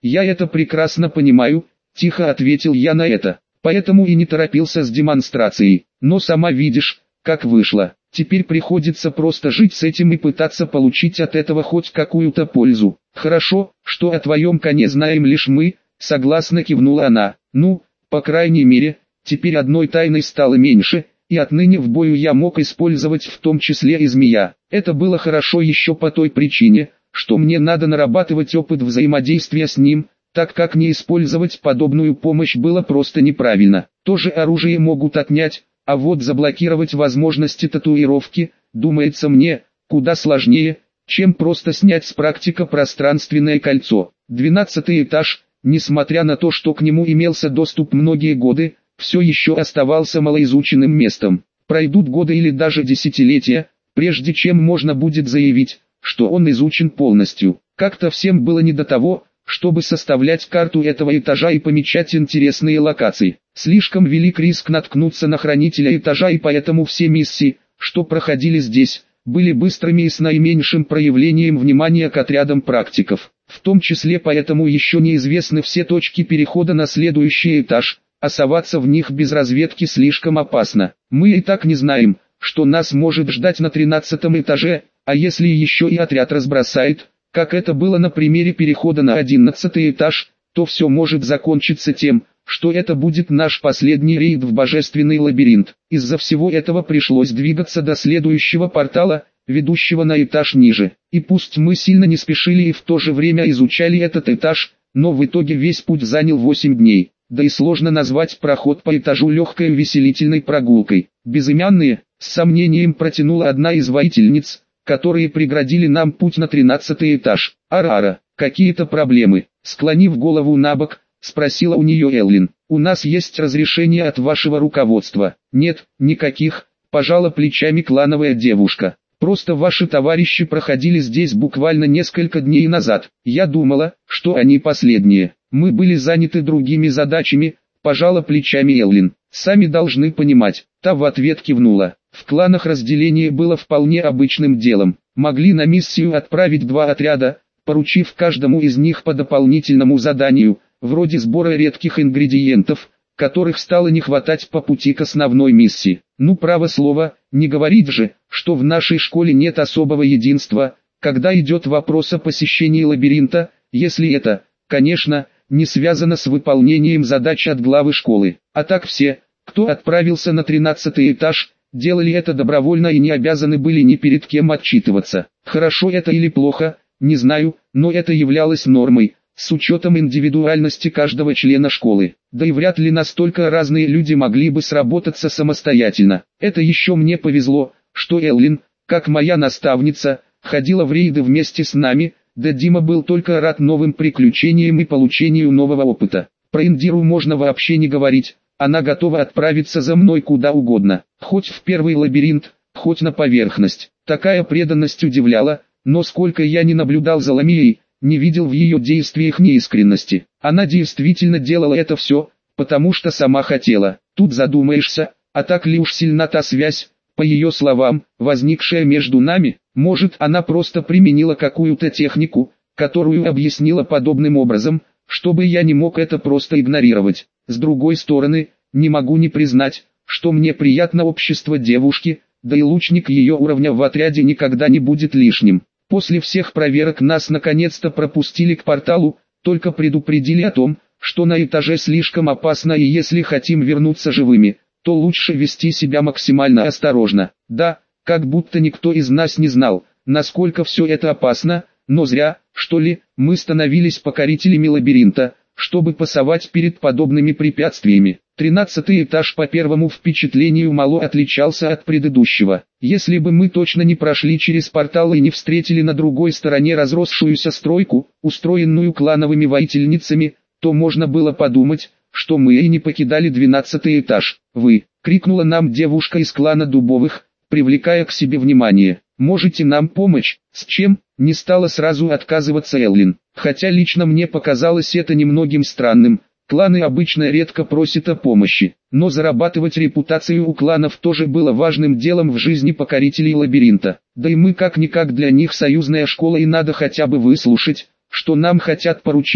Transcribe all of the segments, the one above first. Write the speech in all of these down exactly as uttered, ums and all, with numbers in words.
«Я это прекрасно понимаю», – тихо ответил я на это. «Поэтому и не торопился с демонстрацией. Но сама видишь, как вышло. Теперь приходится просто жить с этим и пытаться получить от этого хоть какую-то пользу». «Хорошо, что о твоем коне знаем лишь мы», – согласно кивнула она. «Ну, по крайней мере, теперь одной тайной стало меньше, и отныне в бою я мог использовать в том числе и змея. Это было хорошо еще по той причине, что мне надо нарабатывать опыт взаимодействия с ним, так как не использовать подобную помощь было просто неправильно. Тоже оружие могут отнять, а вот заблокировать возможности татуировки, думается мне, куда сложнее, чем просто снять с практика пространственное кольцо. Двенадцатый этаж, несмотря на то, что к нему имелся доступ многие годы, все еще оставался малоизученным местом. Пройдут годы или даже десятилетия, прежде чем можно будет заявить, что он изучен полностью. Как-то всем было не до того, чтобы составлять карту этого этажа и помечать интересные локации. Слишком велик риск наткнуться на хранителя этажа, и поэтому все миссии, что проходили здесь, были быстрыми и с наименьшим проявлением внимания к отрядам практиков. В том числе поэтому еще неизвестны все точки перехода на следующий этаж, а соваться в них без разведки слишком опасно. Мы и так не знаем, что нас может ждать на тринадцатом этаже, а если еще и отряд разбросает, как это было на примере перехода на одиннадцатый этаж, то все может закончиться тем, что это будет наш последний рейд в божественный лабиринт. Из-за всего этого пришлось двигаться до следующего портала, ведущего на этаж ниже. И пусть мы сильно не спешили и в то же время изучали этот этаж, но в итоге весь путь занял восемь дней. Да и сложно назвать проход по этажу легкой увеселительной прогулкой. Безымянные, с сомнением протянула одна из воительниц, которые преградили нам путь на тринадцатый этаж. «Арара, какие-то проблемы?» Склонив голову набок, спросила у нее Эллин. «У нас есть разрешение от вашего руководства?» «Нет, никаких», пожала плечами клановая девушка. «Просто ваши товарищи проходили здесь буквально несколько дней назад. Я думала, что они последние. Мы были заняты другими задачами», пожала плечами Эллин. «Сами должны понимать». Та в ответ кивнула. В кланах разделение было вполне обычным делом. Могли на миссию отправить два отряда, поручив каждому из них по дополнительному заданию, вроде сбора редких ингредиентов, которых стало не хватать по пути к основной миссии. Ну, право слово, не говорить же, что в нашей школе нет особого единства, когда идет вопрос о посещении лабиринта, если это, конечно, не связано с выполнением задач от главы школы. А так все, кто отправился на тринадцатый этаж, делали это добровольно и не обязаны были ни перед кем отчитываться. Хорошо это или плохо, не знаю, но это являлось нормой, с учетом индивидуальности каждого члена школы. Да и вряд ли настолько разные люди могли бы сработаться самостоятельно. Это еще мне повезло, что Эллин, как моя наставница, ходила в рейды вместе с нами, да Дима был только рад новым приключениям и получению нового опыта. Про Индиру можно вообще не говорить, она готова отправиться за мной куда угодно, хоть в первый лабиринт, хоть на поверхность. Такая преданность удивляла, но сколько я не наблюдал за Ламией, не видел в ее действиях неискренности. Она действительно делала это все, потому что сама хотела. Тут задумаешься, а так ли уж сильна та связь, по ее словам, возникшая между нами? Может, она просто применила какую-то технику, которую объяснила подобным образом, чтобы я не мог это просто игнорировать. С другой стороны, не могу не признать, что мне приятно общество девушки, да и лучник ее уровня в отряде никогда не будет лишним. После всех проверок нас наконец-то пропустили к порталу, только предупредили о том, что на этаже слишком опасно, и если хотим вернуться живыми, то лучше вести себя максимально осторожно. Да, как будто никто из нас не знал, насколько все это опасно, но зря, что ли, мы становились покорителями лабиринта, чтобы пасовать перед подобными препятствиями. Тринадцатый этаж по первому впечатлению мало отличался от предыдущего. Если бы мы точно не прошли через портал и не встретили на другой стороне разросшуюся стройку, устроенную клановыми воительницами, то можно было подумать, что мы и не покидали двенадцатый этаж. «Вы!» — крикнула нам девушка из клана Дубовых, привлекая к себе внимание. «Можете нам помочь?» «С чем?» — не стала сразу отказываться Эллин. Хотя лично мне показалось это немногим странным. Кланы обычно редко просят о помощи, но зарабатывать репутацию у кланов тоже было важным делом в жизни покорителей лабиринта. Да и мы как-никак для них союзная школа, и надо хотя бы выслушать, что нам хотят поручить,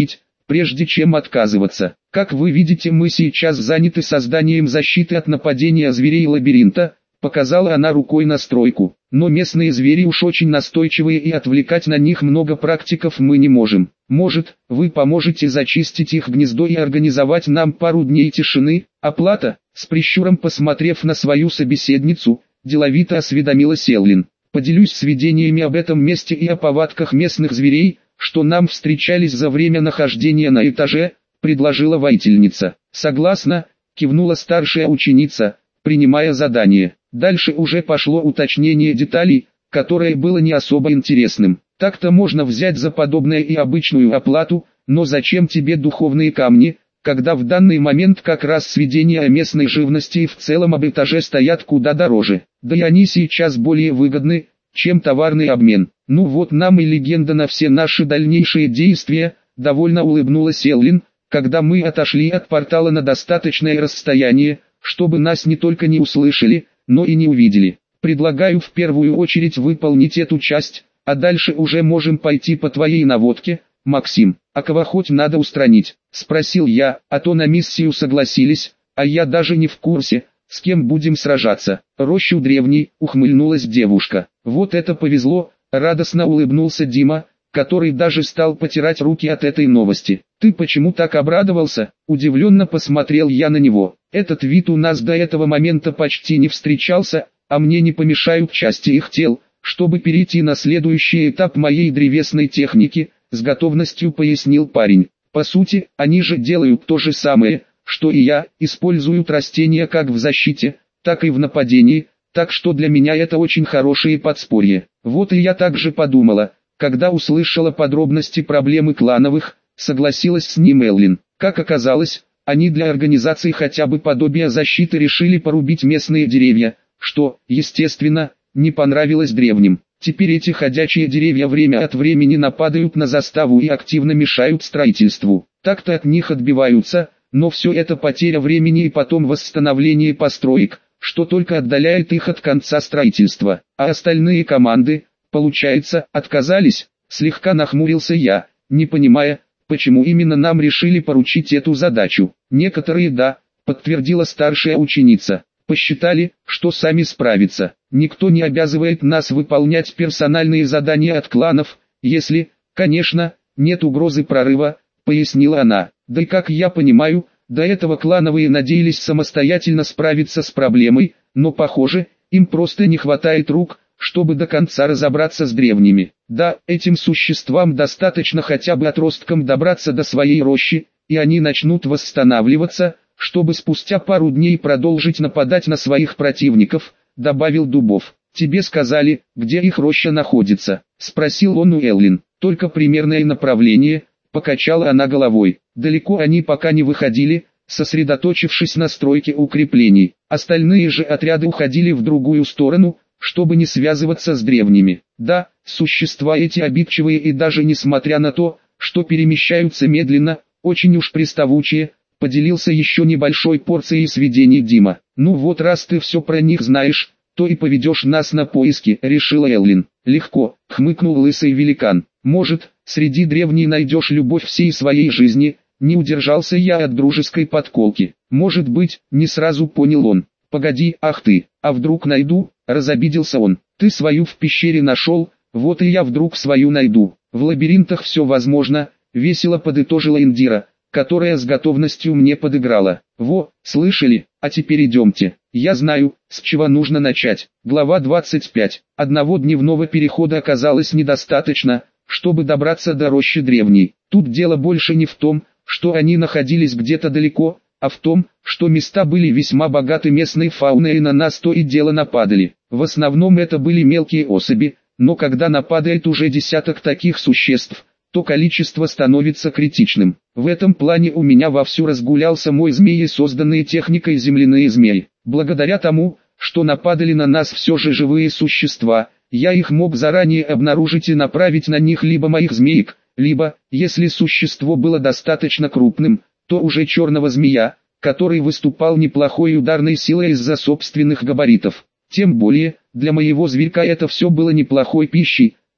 прежде чем отказываться. Как вы видите, мы сейчас заняты созданием защиты от нападения зверей лабиринта, показала она рукой на стройку. Но местные звери уж очень настойчивые и отвлекать на них много практиков мы не можем. Может, вы поможете зачистить их гнездо и организовать нам пару дней тишины? Оплата? С прищуром посмотрев на свою собеседницу, деловито осведомилась Эллин. Поделюсь сведениями об этом месте и о повадках местных зверей, что нам встречались за время нахождения на этаже, предложила воительница. Согласна, кивнула старшая ученица, принимая задание. Дальше уже пошло уточнение деталей, которое было не особо интересным. Так-то можно взять за подобное и обычную оплату, но зачем тебе духовные камни, когда в данный момент как раз сведения о местной живности и в целом об этаже стоят куда дороже, да и они сейчас более выгодны, чем товарный обмен. Ну вот нам и легенда на все наши дальнейшие действия, довольно улыбнулась Эллин, когда мы отошли от портала на достаточное расстояние, чтобы нас не только не услышали, но и не увидели. Предлагаю в первую очередь выполнить эту часть, а дальше уже можем пойти по твоей наводке, Максим. А кого хоть надо устранить? Спросил я, а то на миссию согласились, а я даже не в курсе, с кем будем сражаться. Рощу древней, ухмыльнулась девушка. Вот это повезло, радостно улыбнулся Дима, который даже стал потирать руки от этой новости. Ты почему так обрадовался? Удивленно посмотрел я на него. Этот вид у нас до этого момента почти не встречался, а мне не помешают части их тел, чтобы перейти на следующий этап моей древесной техники, с готовностью пояснил парень. По сути, они же делают то же самое, что и я, используют растения как в защите, так и в нападении, так что для меня это очень хорошее подспорье. Вот и я также подумала, когда услышала подробности проблемы клановых, согласилась с ним Эллин. Как оказалось, они для организации хотя бы подобия защиты решили порубить местные деревья, что, естественно, не понравилось древним. Теперь эти ходячие деревья время от времени нападают на заставу и активно мешают строительству. Так-то от них отбиваются, но все это потеря времени и потом восстановление построек, что только отдаляет их от конца строительства. А остальные команды, получается, отказались? Слегка нахмурился я, не понимая, почему именно нам решили поручить эту задачу. Некоторые да, подтвердила старшая ученица. Посчитали, что сами справятся. Никто не обязывает нас выполнять персональные задания от кланов, если, конечно, нет угрозы прорыва, пояснила она. Да и как я понимаю, до этого клановые надеялись самостоятельно справиться с проблемой, но похоже, им просто не хватает рук, чтобы до конца разобраться с древними. Да, этим существам достаточно хотя бы отросткам добраться до своей рощи, и они начнут восстанавливаться, чтобы спустя пару дней продолжить нападать на своих противников, добавил Дубов. Тебе сказали, где их роща находится? Спросил он у Эллин. Только примерное направление, покачала она головой. Далеко они пока не выходили, сосредоточившись на стройке укреплений. Остальные же отряды уходили в другую сторону, чтобы не связываться с древними. Да, существа эти обидчивые и даже несмотря на то, что перемещаются медленно, очень уж приставучие, поделился еще небольшой порцией сведений Дима. Ну вот раз ты все про них знаешь, то и поведешь нас на поиски, решила Эллин. Легко, хмыкнул лысый великан. Может, среди древней найдешь любовь всей своей жизни, не удержался я от дружеской подколки. Может быть, не сразу понял он. Погоди, ах ты, а вдруг найду, разобиделся он. Ты свою в пещере нашел, вот и я вдруг свою найду. В лабиринтах все возможно, весело подытожила Индира, которая с готовностью мне подыграла. Во, слышали, а теперь идемте. Я знаю, с чего нужно начать. Глава двадцать пять. Одного дневного перехода оказалось недостаточно, чтобы добраться до рощи древней. Тут дело больше не в том, что они находились где-то далеко, а в том, что места были весьма богаты местной фауной и на нас то и дело нападали. В основном это были мелкие особи, но когда нападает уже десяток таких существ, то количество становится критичным. В этом плане у меня вовсю разгулялся мой змеи, созданные техникой земляные змеи. Благодаря тому, что нападали на нас все же живые существа, я их мог заранее обнаружить и направить на них либо моих змеек, либо, если существо было достаточно крупным, то уже черного змея, который выступал неплохой ударной силой из-за собственных габаритов. Тем более, для моего зверька это все было неплохой пищей,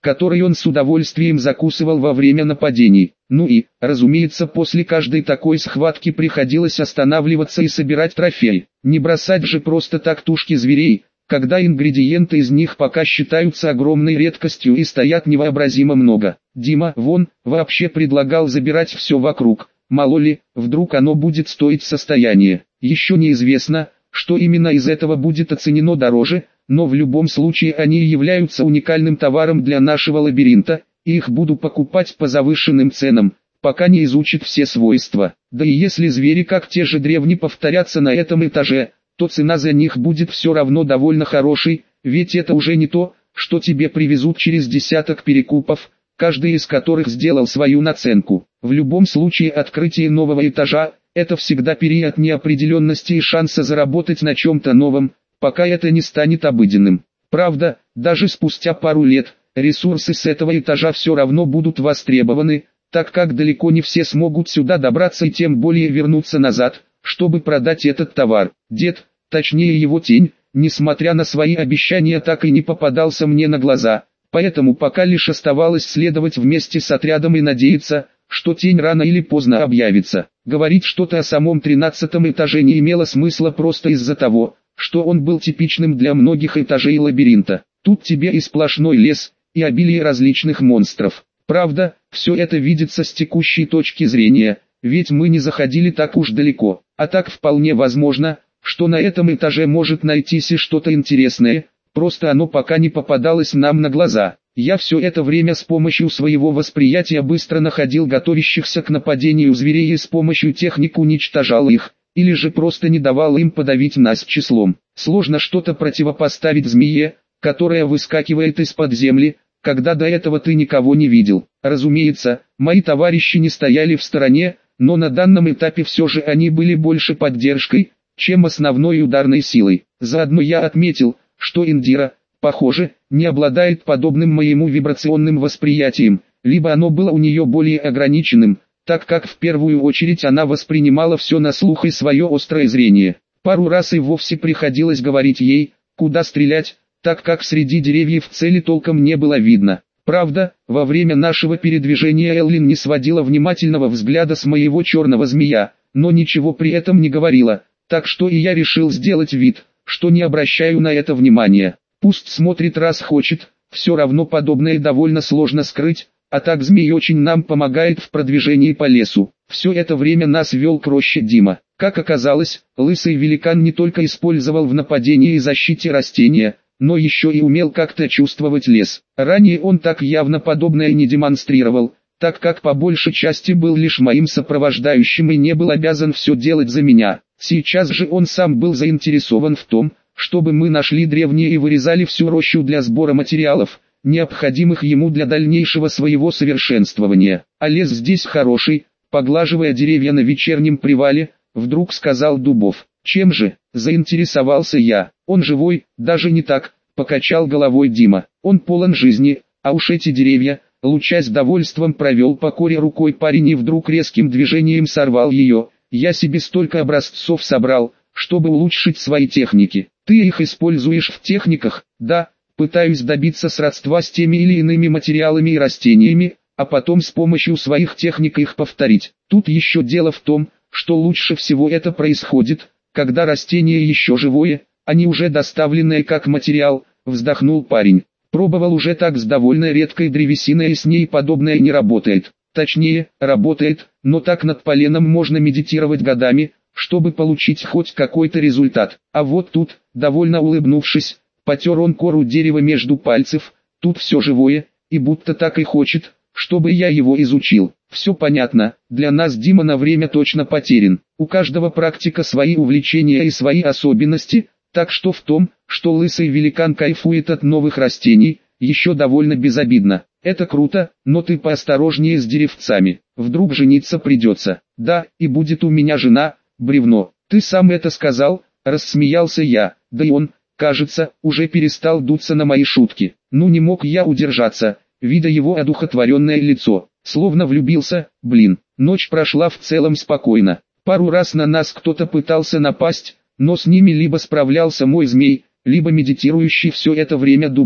который он с удовольствием закусывал во время нападений. Ну и, разумеется, после каждой такой схватки приходилось останавливаться и собирать трофей. Не бросать же просто так тушки зверей, когда ингредиенты из них пока считаются огромной редкостью и стоят невообразимо много. Дима, вон, вообще предлагал забирать все вокруг. Мало ли, вдруг оно будет стоить состояние. Еще неизвестно, что именно из этого будет оценено дороже, но в любом случае они являются уникальным товаром для нашего лабиринта, и их буду покупать по завышенным ценам, пока не изучат все свойства. Да и если звери как те же древние повторятся на этом этаже, то цена за них будет все равно довольно хорошей, ведь это уже не то, что тебе привезут через десяток перекупов, каждый из которых сделал свою наценку. В любом случае открытие нового этажа – это всегда период неопределенности и шанса заработать на чем-то новом, пока это не станет обыденным. Правда, даже спустя пару лет, ресурсы с этого этажа все равно будут востребованы, так как далеко не все смогут сюда добраться и тем более вернуться назад, чтобы продать этот товар. Дед, точнее его тень, несмотря на свои обещания, так и не попадался мне на глаза, поэтому пока лишь оставалось следовать вместе с отрядом и надеяться, что тень рано или поздно объявится. Говорить что-то о самом тринадцатом этаже не имело смысла просто из-за того, что он был типичным для многих этажей лабиринта. Тут тебе и сплошной лес, и обилие различных монстров. Правда, все это видится с текущей точки зрения, ведь мы не заходили так уж далеко. А так вполне возможно, что на этом этаже может найтись и что-то интересное, просто оно пока не попадалось нам на глаза. Я все это время с помощью своего восприятия быстро находил готовящихся к нападению зверей и с помощью техник уничтожал их, или же просто не давал им подавить нас числом. Сложно что-то противопоставить змее, которая выскакивает из-под земли, когда до этого ты никого не видел. Разумеется, мои товарищи не стояли в стороне, но на данном этапе все же они были больше поддержкой, чем основной ударной силой. Заодно я отметил, что Индира, похоже, не обладает подобным моему вибрационным восприятием, либо оно было у нее более ограниченным, так как в первую очередь она воспринимала все на слух и свое острое зрение. Пару раз и вовсе приходилось говорить ей, куда стрелять, так как среди деревьев цели толком не было видно. Правда, во время нашего передвижения Эллин не сводила внимательного взгляда с моего черного змея, но ничего при этом не говорила, так что и я решил сделать вид, что не обращаю на это внимания. Пусть смотрит раз хочет, все равно подобное довольно сложно скрыть, а так змей очень нам помогает в продвижении по лесу. Все это время нас вел к роще Дима. Как оказалось, лысый великан не только использовал в нападении и защите растения, но еще и умел как-то чувствовать лес. Ранее он так явно подобное не демонстрировал, так как по большей части был лишь моим сопровождающим и не был обязан все делать за меня. Сейчас же он сам был заинтересован в том, чтобы мы нашли древние и вырезали всю рощу для сбора материалов, необходимых ему для дальнейшего своего совершенствования. А лес здесь хороший, поглаживая деревья на вечернем привале, вдруг сказал Дубов. Чем же, заинтересовался я. Он живой, даже не так, покачал головой Дима. Он полон жизни, а уж эти деревья, лучась довольством провел по коре рукой парень и вдруг резким движением сорвал ее. Я себе столько образцов собрал, чтобы улучшить свои техники. Ты их используешь в техниках? Да, пытаюсь добиться сродства с теми или иными материалами и растениями, а потом с помощью своих техник их повторить. Тут еще дело в том, что лучше всего это происходит, когда растение еще живое, а не уже доставленное как материал, вздохнул парень. Пробовал уже так с довольно редкой древесиной и с ней подобное не работает. Точнее, работает, но так над поленом можно медитировать годами, чтобы получить хоть какой-то результат. А вот тут, довольно улыбнувшись, потер он кору дерева между пальцев, тут все живое, и будто так и хочет, чтобы я его изучил. Все понятно, для нас Дима на время точно потерян. У каждого практика свои увлечения и свои особенности, так что в том, что лысый великан кайфует от новых растений, еще довольно безобидно. Это круто, но ты поосторожнее с деревцами, вдруг жениться придется. Да, и будет у меня жена, бревно. Ты сам это сказал, рассмеялся я, да и он, кажется, уже перестал дуться на мои шутки. Ну не мог я удержаться, видя его одухотворенное лицо, словно влюбился, блин. Ночь прошла в целом спокойно. Пару раз на нас кто-то пытался напасть, но с ними либо справлялся мой змей, либо медитирующий все это время Дубов.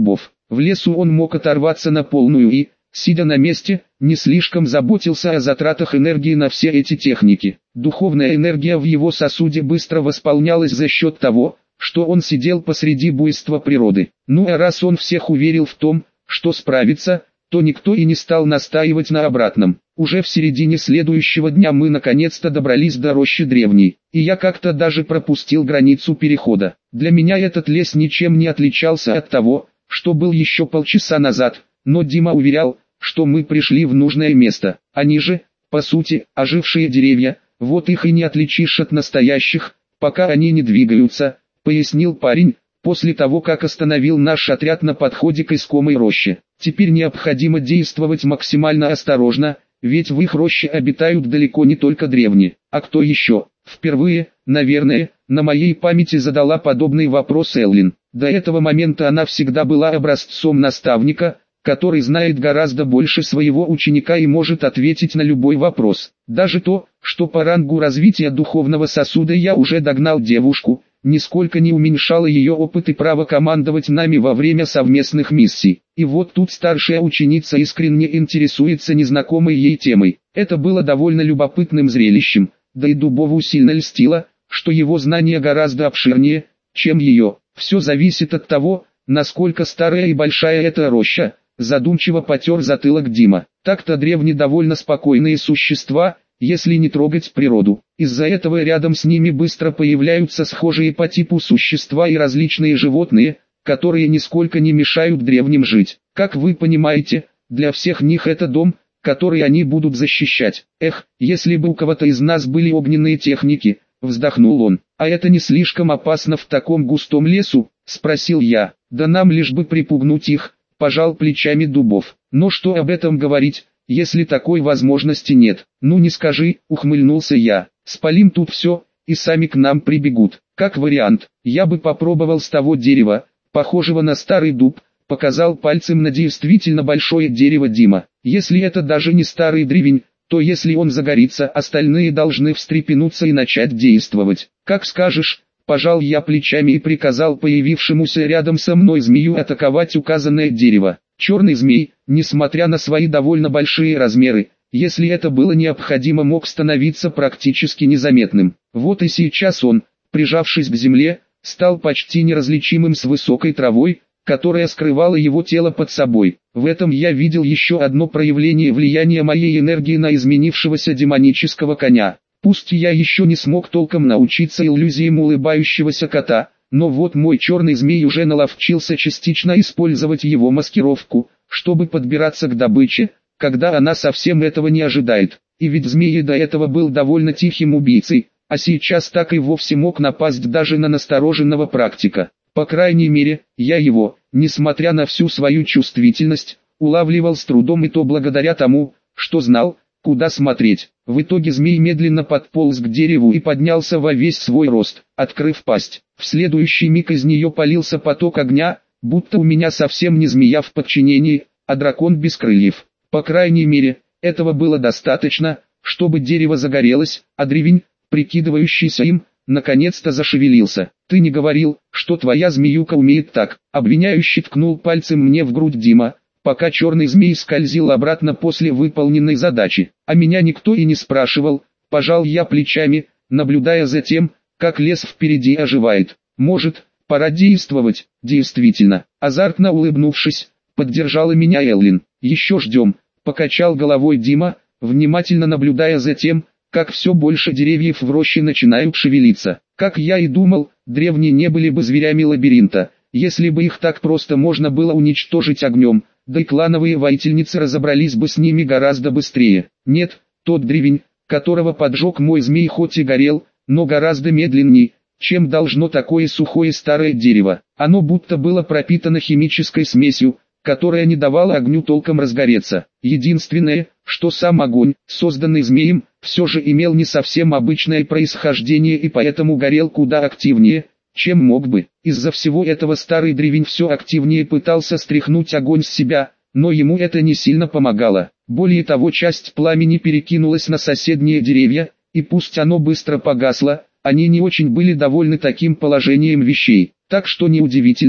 В лесу он мог оторваться на полную и, сидя на месте, не слишком заботился о затратах энергии на все эти техники. Духовная энергия в его сосуде быстро восполнялась за счет того, что он сидел посреди буйства природы. Ну а раз он всех уверил в том, что справится, то никто и не стал настаивать на обратном. Уже в середине следующего дня мы наконец-то добрались до рощи древней, и я как-то даже пропустил границу перехода. Для меня этот лес ничем не отличался от того, что был еще полчаса назад, но Дима уверял, что мы пришли в нужное место. Они же, по сути, ожившие деревья, вот их и не отличишь от настоящих, пока они не двигаются, пояснил парень, после того как остановил наш отряд на подходе к искомой роще. Теперь необходимо действовать максимально осторожно, ведь в их роще обитают далеко не только древние. А кто еще? Впервые, наверное, на моей памяти задала подобный вопрос Эллин. До этого момента она всегда была образцом наставника, который знает гораздо больше своего ученика и может ответить на любой вопрос. Даже то, что по рангу развития духовного сосуда я уже догнал девушку, нисколько не уменьшало ее опыт и право командовать нами во время совместных миссий. И вот тут старшая ученица искренне интересуется незнакомой ей темой. Это было довольно любопытным зрелищем, да и Дубову сильно льстило, что его знания гораздо обширнее, чем ее. Все зависит от того, насколько старая и большая эта роща. Задумчиво потер затылок Дима. Так-то древние довольно спокойные существа, если не трогать природу. Из-за этого рядом с ними быстро появляются схожие по типу существа и различные животные, которые нисколько не мешают древним жить. Как вы понимаете, для всех них это дом, который они будут защищать. Эх, если бы у кого-то из нас были огненные техники, вздохнул он. А это не слишком опасно в таком густом лесу, спросил я. Да нам лишь бы припугнуть их. Пожал плечами Дубов. Но что об этом говорить, если такой возможности нет? Ну не скажи, ухмыльнулся я. Спалим тут все, и сами к нам прибегут. Как вариант, я бы попробовал с того дерева, похожего на старый дуб, показал пальцем на действительно большое дерево Дима. Если это даже не старый древень, то если он загорится, остальные должны встрепенуться и начать действовать. Как скажешь. Пожал я плечами и приказал появившемуся рядом со мной змею атаковать указанное дерево. Черный змей, несмотря на свои довольно большие размеры, если это было необходимо, мог становиться практически незаметным. Вот и сейчас он, прижавшись к земле, стал почти неразличимым с высокой травой, которая скрывала его тело под собой. В этом я видел еще одно проявление влияния моей энергии на изменившегося демонического коня. Пусть я еще не смог толком научиться иллюзиям улыбающегося кота, но вот мой черный змей уже наловчился частично использовать его маскировку, чтобы подбираться к добыче, когда она совсем этого не ожидает. И ведь змей до этого был довольно тихим убийцей, а сейчас так и вовсе мог напасть даже на настороженного практика. По крайней мере, я его, несмотря на всю свою чувствительность, улавливал с трудом, и то благодаря тому, что знал, куда смотреть. В итоге змей медленно подполз к дереву и поднялся во весь свой рост, открыв пасть. В следующий миг из нее полился поток огня, будто у меня совсем не змея в подчинении, а дракон без крыльев. По крайней мере, этого было достаточно, чтобы дерево загорелось, а древень, прикидывающийся им, наконец-то зашевелился. «Ты не говорил, что твоя змеюка умеет так?» Обвиняющий ткнул пальцем мне в грудь Дима, пока черный змей скользил обратно после выполненной задачи. А меня никто и не спрашивал, пожал я плечами, наблюдая за тем, как лес впереди оживает. Может, пора действовать? Действительно, азартно улыбнувшись, поддержала меня Эллин. Еще ждем, покачал головой Дима, внимательно наблюдая за тем, как все больше деревьев в роще начинают шевелиться. Как я и думал, древние не были бы зверями лабиринта, если бы их так просто можно было уничтожить огнем. Да и клановые воительницы разобрались бы с ними гораздо быстрее. Нет, тот древень, которого поджег мой змей, хоть и горел, но гораздо медленней, чем должно такое сухое старое дерево. Оно будто было пропитано химической смесью, которая не давала огню толком разгореться. Единственное, что сам огонь, созданный змеем, все же имел не совсем обычное происхождение и поэтому горел куда активнее, чем мог бы. Из-за всего этого старый древень все активнее пытался стряхнуть огонь с себя, но ему это не сильно помогало. Более того, часть пламени перекинулась на соседние деревья, и пусть оно быстро погасло, они не очень были довольны таким положением вещей. Так что неудивительно,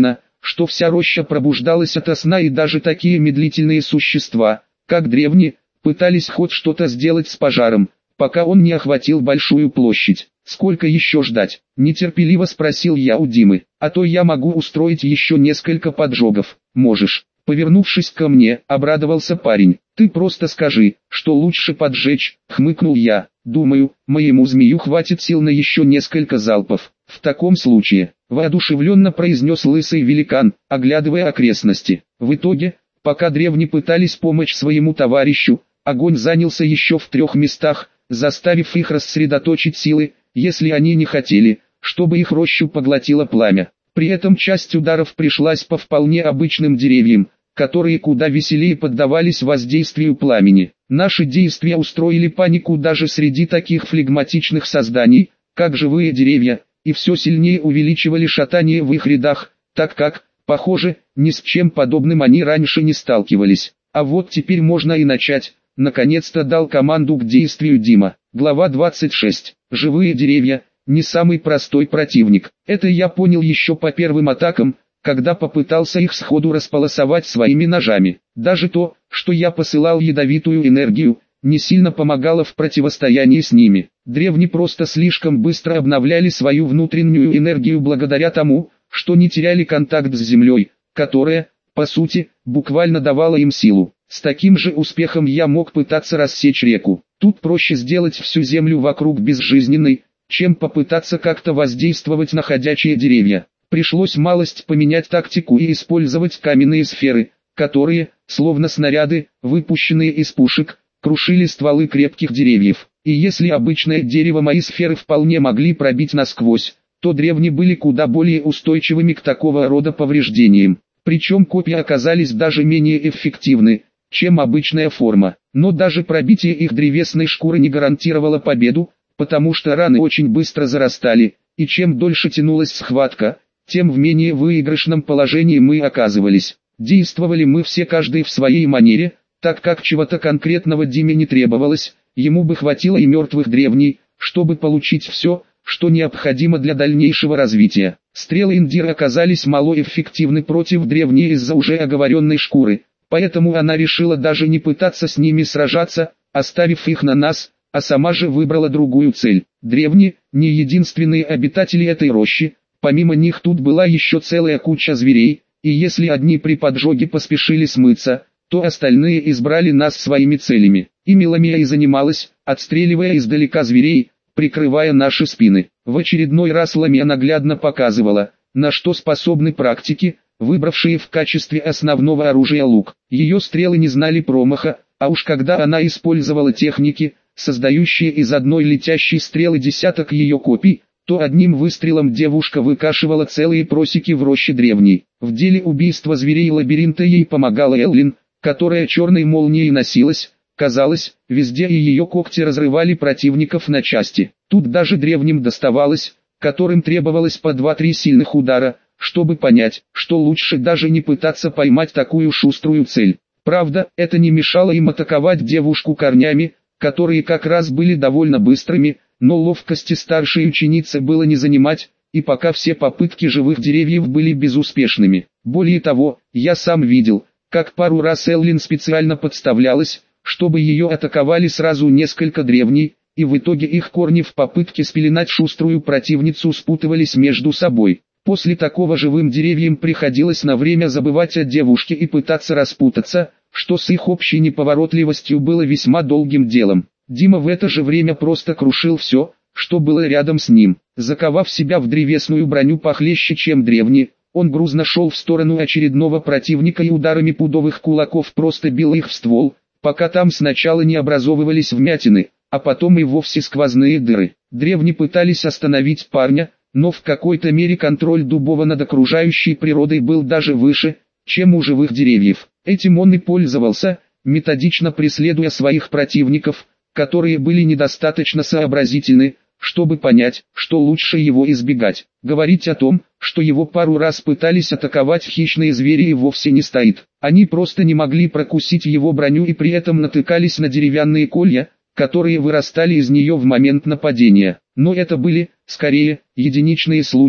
что вся роща пробуждалась ото сна, и даже такие медлительные существа, как древние, пытались хоть что-то сделать с пожаром, пока он не охватил большую площадь. «Сколько еще ждать?» – нетерпеливо спросил я у Димы. «А то я могу устроить еще несколько поджогов». «Можешь». Повернувшись ко мне, обрадовался парень. «Ты просто скажи, что лучше поджечь», — хмыкнул я. «Думаю, моему змею хватит сил на еще несколько залпов». «В таком случае», — воодушевленно произнес лысый великан, оглядывая окрестности. В итоге, пока древние пытались помочь своему товарищу, огонь занялся еще в трех местах, заставив их рассредоточить силы, если они не хотели, чтобы их рощу поглотило пламя. При этом часть ударов пришлась по вполне обычным деревьям, которые куда веселее поддавались воздействию пламени. Наши действия устроили панику даже среди таких флегматичных созданий, как живые деревья, и все сильнее увеличивали шатание в их рядах, так как, похоже, ни с чем подобным они раньше не сталкивались. А вот теперь можно и начать. Наконец-то дал команду к действию Дима. Глава двадцать шесть. Живые деревья. Не самый простой противник. Это я понял еще по первым атакам, когда попытался их сходу располосовать своими ножами. Даже то, что я посылал ядовитую энергию, не сильно помогало в противостоянии с ними. Древние просто слишком быстро обновляли свою внутреннюю энергию благодаря тому, что не теряли контакт с землей, которая, по сути, буквально давала им силу. С таким же успехом я мог пытаться рассечь реку. Тут проще сделать всю землю вокруг безжизненной, чем попытаться как-то воздействовать на ходячие деревья. Пришлось малость поменять тактику и использовать каменные сферы, которые, словно снаряды, выпущенные из пушек, крушили стволы крепких деревьев. И если обычное дерево мои сферы вполне могли пробить насквозь, то древние были куда более устойчивыми к такого рода повреждениям. Причем копья оказались даже менее эффективны, чем обычная форма. Но даже пробитие их древесной шкуры не гарантировало победу, потому что раны очень быстро зарастали, и чем дольше тянулась схватка, тем в менее выигрышном положении мы оказывались. Действовали мы все каждый в своей манере, так как чего-то конкретного Диме не требовалось, ему бы хватило и мертвых древней, чтобы получить все, что необходимо для дальнейшего развития. Стрелы Индиры оказались малоэффективны против древней из-за уже оговоренной шкуры, поэтому она решила даже не пытаться с ними сражаться, оставив их на нас, а сама же выбрала другую цель. Древние, не единственные обитатели этой рощи, помимо них тут была еще целая куча зверей, и если одни при поджоге поспешили смыться, то остальные избрали нас своими целями. Ими Ламия и занималась, отстреливая издалека зверей, прикрывая наши спины. В очередной раз Ламия наглядно показывала, на что способны практики, выбравшие в качестве основного оружия лук. Ее стрелы не знали промаха, а уж когда она использовала техники, создающие из одной летящей стрелы десяток ее копий, то одним выстрелом девушка выкашивала целые просеки в роще древней. В деле убийства зверей лабиринта ей помогала Эллин, которая черной молнией носилась. Казалось, везде и ее когти разрывали противников на части. Тут даже древним доставалось, которым требовалось по два-три сильных удара, чтобы понять, что лучше даже не пытаться поймать такую шуструю цель. Правда, это не мешало им атаковать девушку корнями, которые как раз были довольно быстрыми, но ловкости старшей ученицы было не занимать, и пока все попытки живых деревьев были безуспешными. Более того, я сам видел, как пару раз Эллин специально подставлялась, чтобы ее атаковали сразу несколько древней, и в итоге их корни в попытке спеленать шуструю противницу спутывались между собой. После такого живым деревьям приходилось на время забывать о девушке и пытаться распутаться, что с их общей неповоротливостью было весьма долгим делом. Дима в это же время просто крушил все, что было рядом с ним. Заковав себя в древесную броню похлеще, чем древние, он грузно шел в сторону очередного противника и ударами пудовых кулаков просто бил их в ствол, пока там сначала не образовывались вмятины, а потом и вовсе сквозные дыры. Древние пытались остановить парня, но в какой-то мере контроль Дубова над окружающей природой был даже выше, чем у живых деревьев. Этим он и пользовался, методично преследуя своих противников, которые были недостаточно сообразительны, чтобы понять, что лучше его избегать. Говорить о том, что его пару раз пытались атаковать хищные звери, и вовсе не стоит. Они просто не могли прокусить его броню и при этом натыкались на деревянные колья, которые вырастали из нее в момент нападения. Но это были, скорее, единичные случаи,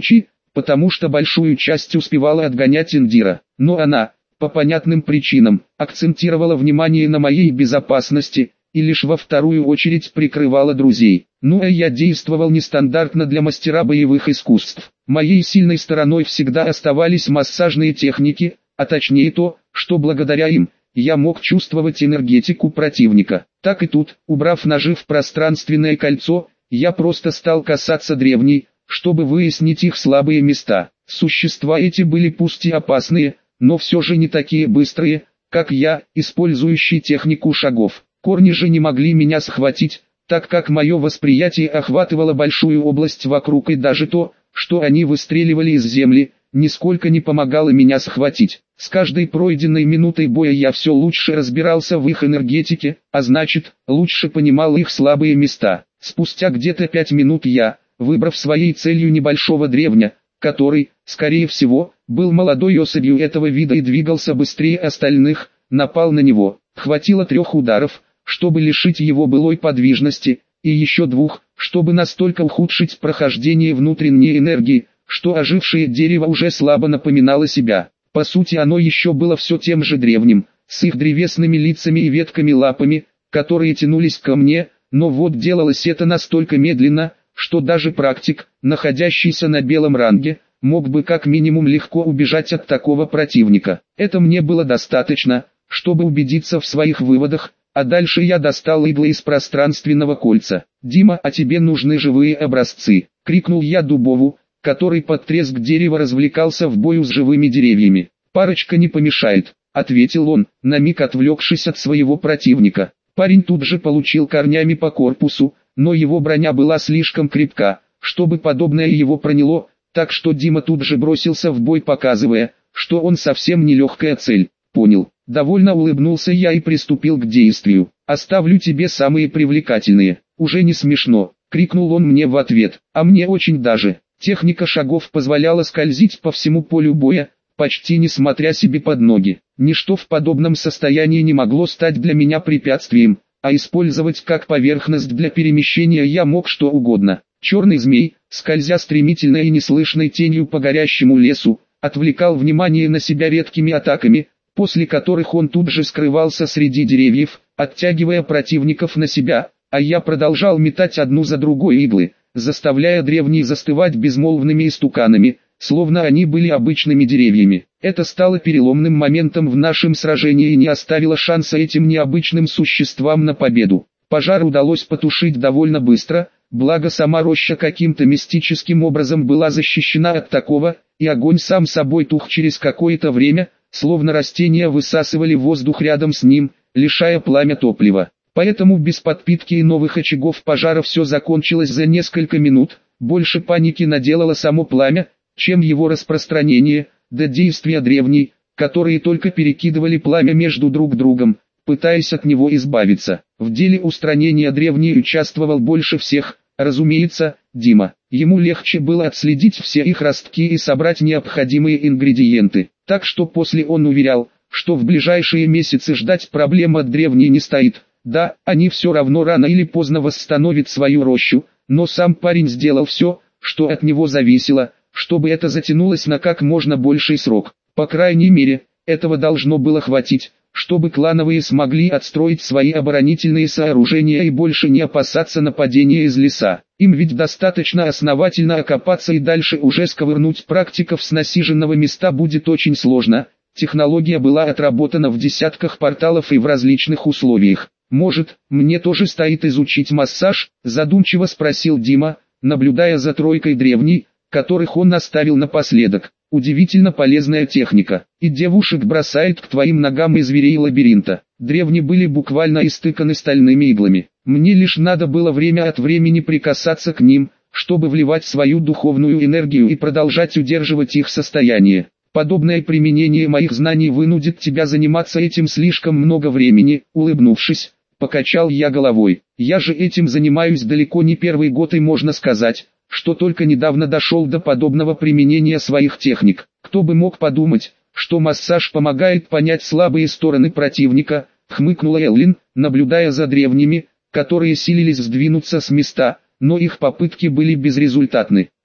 потому что большую часть успевала отгонять Индира. Но она, по понятным причинам, акцентировала внимание на моей безопасности, и лишь во вторую очередь прикрывала друзей. Ну а я действовал нестандартно для мастера боевых искусств. Моей сильной стороной всегда оставались массажные техники, а точнее то, что благодаря им, я мог чувствовать энергетику противника. Так и тут, убрав ножи в пространственное кольцо, я просто стал касаться древней, чтобы выяснить их слабые места. Существа эти были пусть и опасные, но все же не такие быстрые, как я, использующий технику шагов. Корни же не могли меня схватить, так как мое восприятие охватывало большую область вокруг, и даже то, что они выстреливали из земли, нисколько не помогало меня схватить. С каждой пройденной минутой боя я все лучше разбирался в их энергетике, а значит, лучше понимал их слабые места. Спустя где-то пять минут я, выбрав своей целью небольшого древня, который, скорее всего, был молодой особью этого вида и двигался быстрее остальных, напал на него. Хватило трех ударов, чтобы лишить его былой подвижности, и еще двух, чтобы настолько ухудшить прохождение внутренней энергии, что ожившее дерево уже слабо напоминало себя. По сути, оно еще было все тем же древним, с их древесными лицами и ветками лапами, которые тянулись ко мне, но вот делалось это настолько медленно, что даже практик, находящийся на белом ранге, мог бы как минимум легко убежать от такого противника. Это мне было достаточно, чтобы убедиться в своих выводах, а дальше я достал иглы из пространственного кольца. «Дима, а тебе нужны живые образцы!» — крикнул я Дубову, который под треск дерева развлекался в бою с живыми деревьями. «Парочка не помешает», — ответил он, на миг отвлекшись от своего противника. Парень тут же получил корнями по корпусу, но его броня была слишком крепка, чтобы подобное его проняло, так что Дима тут же бросился в бой, показывая, что он совсем не легкая цель. «Понял». Довольно улыбнулся я и приступил к действию. «Оставлю тебе самые привлекательные». «Уже не смешно», — крикнул он мне в ответ, «а мне очень даже». Техника шагов позволяла скользить по всему полю боя, почти не смотря себе под ноги. Ничто в подобном состоянии не могло стать для меня препятствием, а использовать как поверхность для перемещения я мог что угодно. Черный змей, скользя стремительно и неслышной тенью по горящему лесу, отвлекал внимание на себя редкими атаками, после которых он тут же скрывался среди деревьев, оттягивая противников на себя, а я продолжал метать одну за другой иглы, заставляя древних застывать безмолвными истуканами, словно они были обычными деревьями. Это стало переломным моментом в нашем сражении и не оставило шанса этим необычным существам на победу. Пожар удалось потушить довольно быстро, благо сама роща каким-то мистическим образом была защищена от такого, и огонь сам собой тух через какое-то время, словно растения высасывали воздух рядом с ним, лишая пламя топлива. Поэтому без подпитки и новых очагов пожара все закончилось за несколько минут. Больше паники наделало само пламя, чем его распространение, до действия древней, которые только перекидывали пламя между друг другом, пытаясь от него избавиться. В деле устранения древней участвовал больше всех, разумеется, Дима. Ему легче было отследить все их ростки и собрать необходимые ингредиенты. Так что после он уверял, что в ближайшие месяцы ждать проблем от древней не стоит. Да, они все равно рано или поздно восстановят свою рощу, но сам парень сделал все, что от него зависело, чтобы это затянулось на как можно больший срок. По крайней мере, этого должно было хватить, чтобы клановые смогли отстроить свои оборонительные сооружения и больше не опасаться нападения из леса. Им ведь достаточно основательно окопаться, и дальше уже сковырнуть практиков с насиженного места будет очень сложно. Технология была отработана в десятках порталов и в различных условиях. «Может, мне тоже стоит изучить массаж?» – задумчиво спросил Дима, наблюдая за тройкой древней, которых он оставил напоследок. «Удивительно полезная техника, и девушек бросает к твоим ногам и зверей лабиринта». Древние были буквально истыканы стальными иглами. Мне лишь надо было время от времени прикасаться к ним, чтобы вливать свою духовную энергию и продолжать удерживать их состояние. Подобное применение моих знаний вынудит тебя заниматься этим слишком много времени. Улыбнувшись, покачал я головой. Я же этим занимаюсь далеко не первый год, и можно сказать, что только недавно дошел до подобного применения своих техник. Кто бы мог подумать, что массаж помогает понять слабые стороны противника, хмыкнула Эллин, наблюдая за древними, которые силились сдвинуться с места, но их попытки были безрезультатны.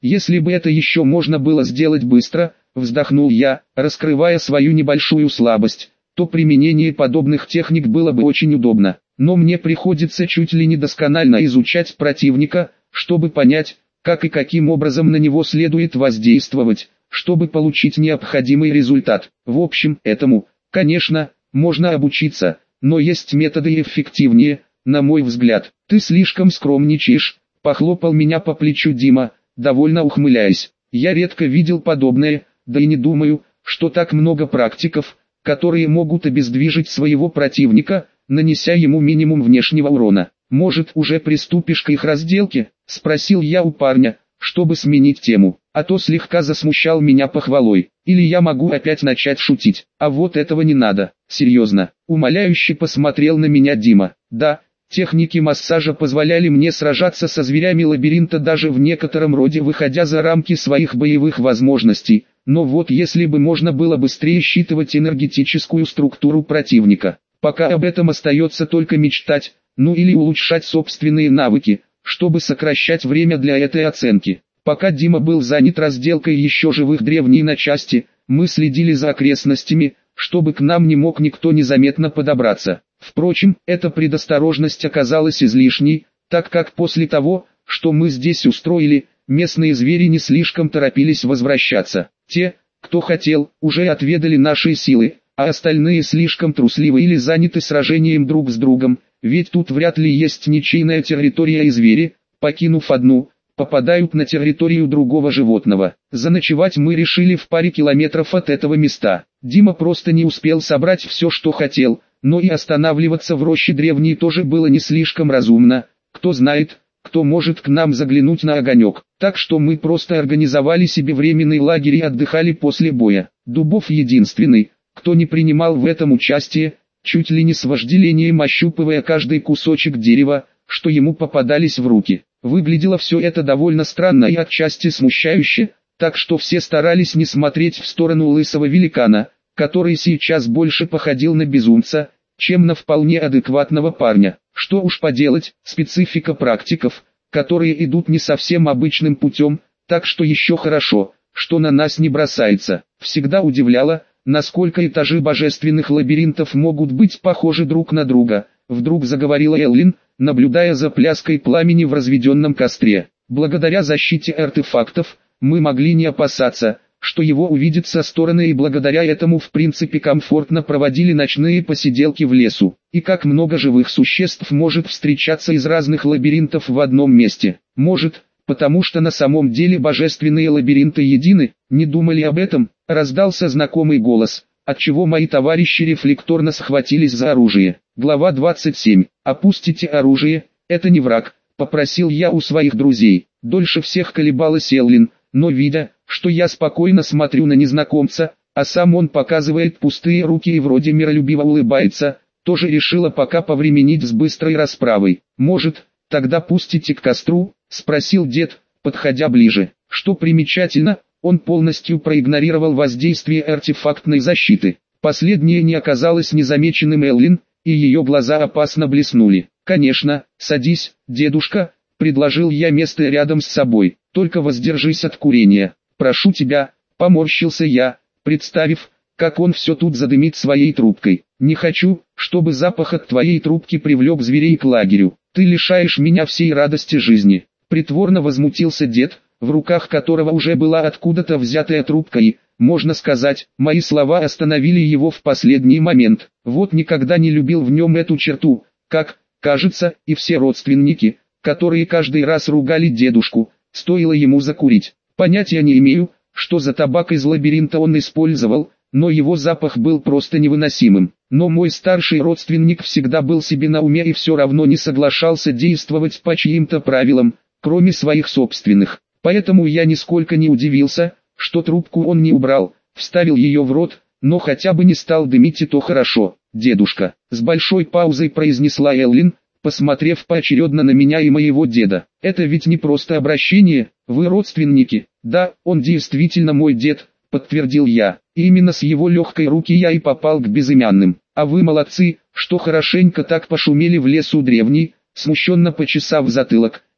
Если бы это еще можно было сделать быстро, вздохнул я, раскрывая свою небольшую слабость, то применение подобных техник было бы очень удобно. Но мне приходится чуть ли не досконально изучать противника, чтобы понять, как и каким образом на него следует воздействовать, чтобы получить необходимый результат. В общем, этому, конечно, можно обучиться, но есть методы эффективнее, на мой взгляд. Ты слишком скромничаешь, похлопал меня по плечу Дима, довольно ухмыляясь. Я редко видел подобное, да и не думаю, что так много практиков, которые могут обездвижить своего противника, нанеся ему минимум внешнего урона. «Может, уже приступишь к их разделке?» – спросил я у парня, чтобы сменить тему, а то слегка засмущал меня похвалой. Или я могу опять начать шутить, а вот этого не надо, серьезно. Умоляюще посмотрел на меня Дима. Да, техники массажа позволяли мне сражаться со зверями лабиринта даже в некотором роде выходя за рамки своих боевых возможностей, но вот если бы можно было быстрее считывать энергетическую структуру противника. Пока об этом остается только мечтать, ну или улучшать собственные навыки, чтобы сокращать время для этой оценки. Пока Дима был занят разделкой еще живых древней на части, мы следили за окрестностями, чтобы к нам не мог никто незаметно подобраться. Впрочем, эта предосторожность оказалась излишней, так как после того, что мы здесь устроили, местные звери не слишком торопились возвращаться. Те, кто хотел, уже отведали наши силы, а остальные слишком трусливы или заняты сражением друг с другом, ведь тут вряд ли есть ничейная территория и звери, покинув одну, попадают на территорию другого животного. Заночевать мы решили в паре километров от этого места. Дима просто не успел собрать все, что хотел, но и останавливаться в роще древней тоже было не слишком разумно. Кто знает, кто может к нам заглянуть на огонек. Так что мы просто организовали себе временный лагерь и отдыхали после боя. Дубов единственный, кто не принимал в этом участие, чуть ли не с вожделением ощупывая каждый кусочек дерева, что ему попадались в руки. Выглядело все это довольно странно и отчасти смущающе, так что все старались не смотреть в сторону лысого великана, который сейчас больше походил на безумца, чем на вполне адекватного парня. Что уж поделать, специфика практиков, которые идут не совсем обычным путем, так что еще хорошо, что на нас не бросается. Всегда удивляло, насколько этажи божественных лабиринтов могут быть похожи друг на друга, вдруг заговорила Эллин, наблюдая за пляской пламени в разведенном костре. Благодаря защите артефактов, мы могли не опасаться, что его увидят со стороны, и благодаря этому в принципе комфортно проводили ночные посиделки в лесу. И как много живых существ может встречаться из разных лабиринтов в одном месте. Может, потому что на самом деле божественные лабиринты едины, не думали об этом, раздался знакомый голос, отчего мои товарищи рефлекторно схватились за оружие. Глава двадцать семь. Опустите оружие, это не враг, попросил я у своих друзей. Дольше всех колебалась Эллин, но видя, что я спокойно смотрю на незнакомца, а сам он показывает пустые руки и вроде миролюбиво улыбается, тоже решила пока повременить с быстрой расправой. Может, тогда пустите к костру? Спросил дед, подходя ближе. Что примечательно, он полностью проигнорировал воздействие артефактной защиты. Последнее не оказалось незамеченным Эллин, и ее глаза опасно блеснули. «Конечно, садись, дедушка», — предложил я место рядом с собой, «только воздержись от курения. Прошу тебя», — поморщился я, представив, как он все тут задымит своей трубкой. «Не хочу, чтобы запах от твоей трубки привлек зверей к лагерю. Ты лишаешь меня всей радости жизни». Притворно возмутился дед, в руках которого уже была откуда-то взятая трубка, и, можно сказать, мои слова остановили его в последний момент. Вот никогда не любил в нем эту черту, как, кажется, и все родственники, которые каждый раз ругали дедушку, стоило ему закурить. Понятия не имею, что за табак из лабиринта он использовал, но его запах был просто невыносимым. Но мой старший родственник всегда был себе на уме и все равно не соглашался действовать по чьим-то правилам, кроме своих собственных. Поэтому я нисколько не удивился, что трубку он не убрал, вставил ее в рот, но хотя бы не стал дымить, и то хорошо. «Дедушка», — с большой паузой произнесла Эллин, посмотрев поочередно на меня и моего деда. «Это ведь не просто обращение, вы родственники». «Да, он действительно мой дед», — подтвердил я. И именно с его легкой руки я и попал к безымянным. «А вы молодцы, что хорошенько так пошумели в лесу древний», — смущенно почесав затылок,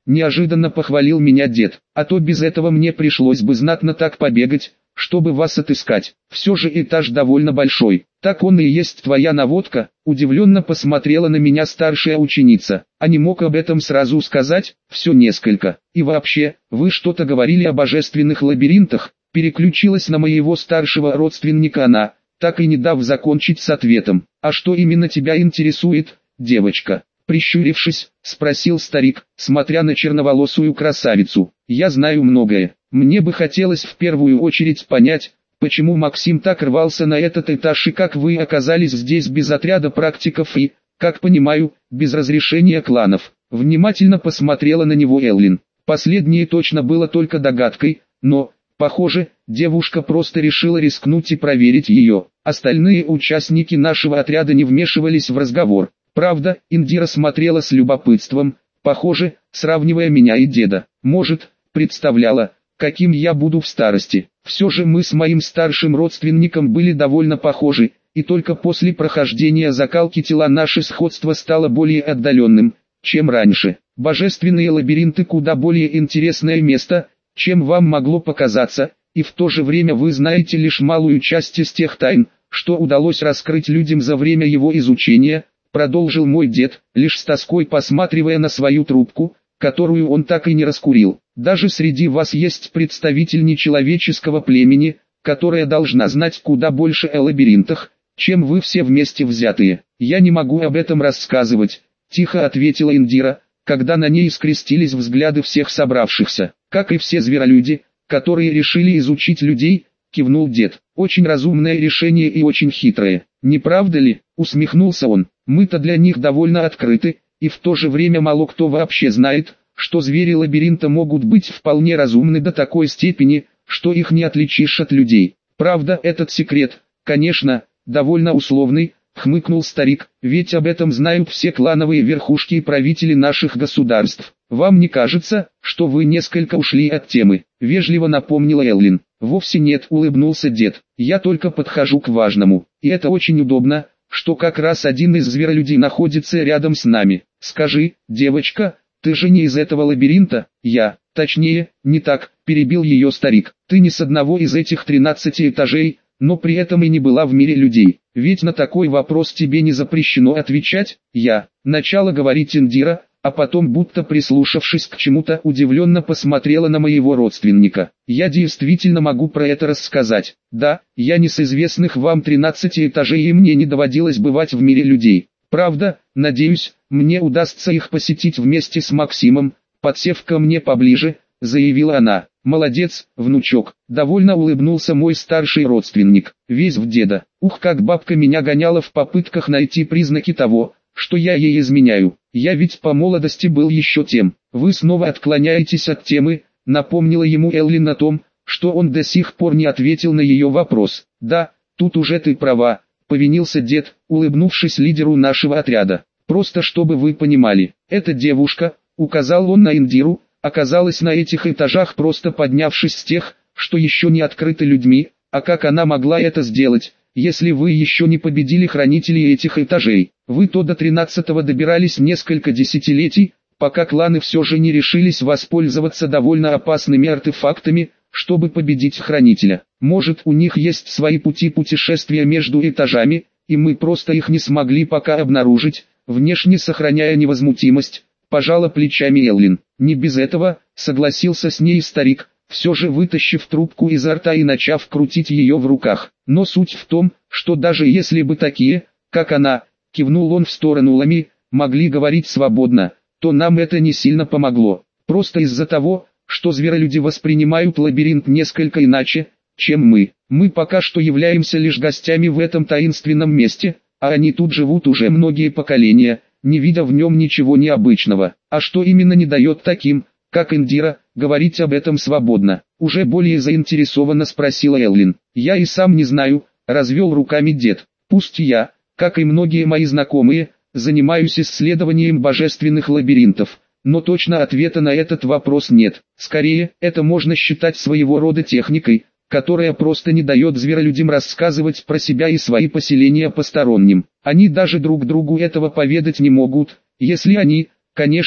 неожиданно похвалил меня дед, а то без этого мне пришлось бы знатно так побегать, чтобы вас отыскать. Все же этаж довольно большой. Так он и есть твоя наводка? Удивленно посмотрела на меня старшая ученица. А не мог об этом сразу сказать? Все несколько. И вообще, вы что-то говорили о божественных лабиринтах? Переключилась на моего старшего родственника она, так и не дав закончить с ответом. А что именно тебя интересует, девочка? Прищурившись, спросил старик, смотря на черноволосую красавицу. Я знаю многое. Мне бы хотелось в первую очередь понять, почему Максим так рвался на этот этаж и как вы оказались здесь без отряда практиков и, как понимаю, без разрешения кланов. Внимательно посмотрела на него Эллин. Последнее точно было только догадкой, но, похоже, девушка просто решила рискнуть и проверить ее. Остальные участники нашего отряда не вмешивались в разговор. Правда, Индира смотрела с любопытством, похоже, сравнивая меня и деда. Может, представляла, каким я буду в старости. Все же мы с моим старшим родственником были довольно похожи, и только после прохождения закалки тела наше сходство стало более отдаленным, чем раньше. Божественные лабиринты куда более интересное место, чем вам могло показаться, и в то же время вы знаете лишь малую часть из тех тайн, что удалось раскрыть людям за время его изучения, продолжил мой дед, лишь с тоской посматривая на свою трубку, которую он так и не раскурил. Даже среди вас есть представитель нечеловеческого племени, которая должна знать куда больше о лабиринтах, чем вы все вместе взятые. Я не могу об этом рассказывать, тихо ответила Индира, когда на ней скрестились взгляды всех собравшихся. Как и все зверолюди, которые решили изучить людей, кивнул дед. Очень разумное решение и очень хитрое. Не правда ли? Усмехнулся он. Мы-то для них довольно открыты, и в то же время мало кто вообще знает, что звери лабиринта могут быть вполне разумны до такой степени, что их не отличишь от людей. Правда, этот секрет, конечно, довольно условный, хмыкнул старик, ведь об этом знают все клановые верхушки и правители наших государств. Вам не кажется, что вы несколько ушли от темы? Вежливо напомнила Эллин. Вовсе нет, улыбнулся дед. Я только подхожу к важному, и это очень удобно, что как раз один из зверолюдей находится рядом с нами. Скажи, девочка, ты же не из этого лабиринта? Я, точнее, не так, перебил ее старик. Ты не с одного из этих тринадцати этажей, но при этом и не была в мире людей. Ведь на такой вопрос тебе не запрещено отвечать. Я, начала говорить Индира, а потом, будто прислушавшись к чему-то, удивленно посмотрела на моего родственника. Я действительно могу про это рассказать. Да, я не с известных вам тринадцати этажей и мне не доводилось бывать в мире людей. Правда, надеюсь, мне удастся их посетить вместе с Максимом, подсев ко мне поближе, заявила она. Молодец, внучок, довольно улыбнулся мой старший родственник, весь в деда. Ух, как бабка меня гоняла в попытках найти признаки того, что я ей изменяю. Я ведь по молодости был еще тем. Вы снова отклоняетесь от темы, напомнила ему Эллин о том, что он до сих пор не ответил на ее вопрос. Да, тут уже ты права, повинился дед, улыбнувшись лидеру нашего отряда. Просто чтобы вы понимали, эта девушка, указал он на Индиру, оказалась на этих этажах просто поднявшись с тех, что еще не открыты людьми, а как она могла это сделать, если вы еще не победили хранителей этих этажей? Вы то до тринадцатого добирались несколько десятилетий, пока кланы все же не решились воспользоваться довольно опасными артефактами, чтобы победить хранителя. Может, у них есть свои пути путешествия между этажами, и мы просто их не смогли пока обнаружить, внешне сохраняя невозмутимость. Пожала плечами Эллин. Не без этого, согласился с ней старик, все же вытащив трубку изо рта и начав крутить ее в руках. Но суть в том, что даже если бы такие, как она, кивнул он в сторону Лами, могли говорить свободно, то нам это не сильно помогло. Просто из-за того, что зверолюди воспринимают лабиринт несколько иначе, чем мы. Мы пока что являемся лишь гостями в этом таинственном месте, а они тут живут уже многие поколения, не видя в нем ничего необычного. А что именно не дает таким, как Индира, говорить об этом свободно? Уже более заинтересованно спросила Эллин. Я и сам не знаю, развел руками дед. Пусть я, как и многие мои знакомые, занимаюсь исследованием божественных лабиринтов, но точно ответа на этот вопрос нет. Скорее, это можно считать своего рода техникой, которая просто не дает зверолюдям рассказывать про себя и свои поселения посторонним. Они даже друг другу этого поведать не могут, если они, конечно,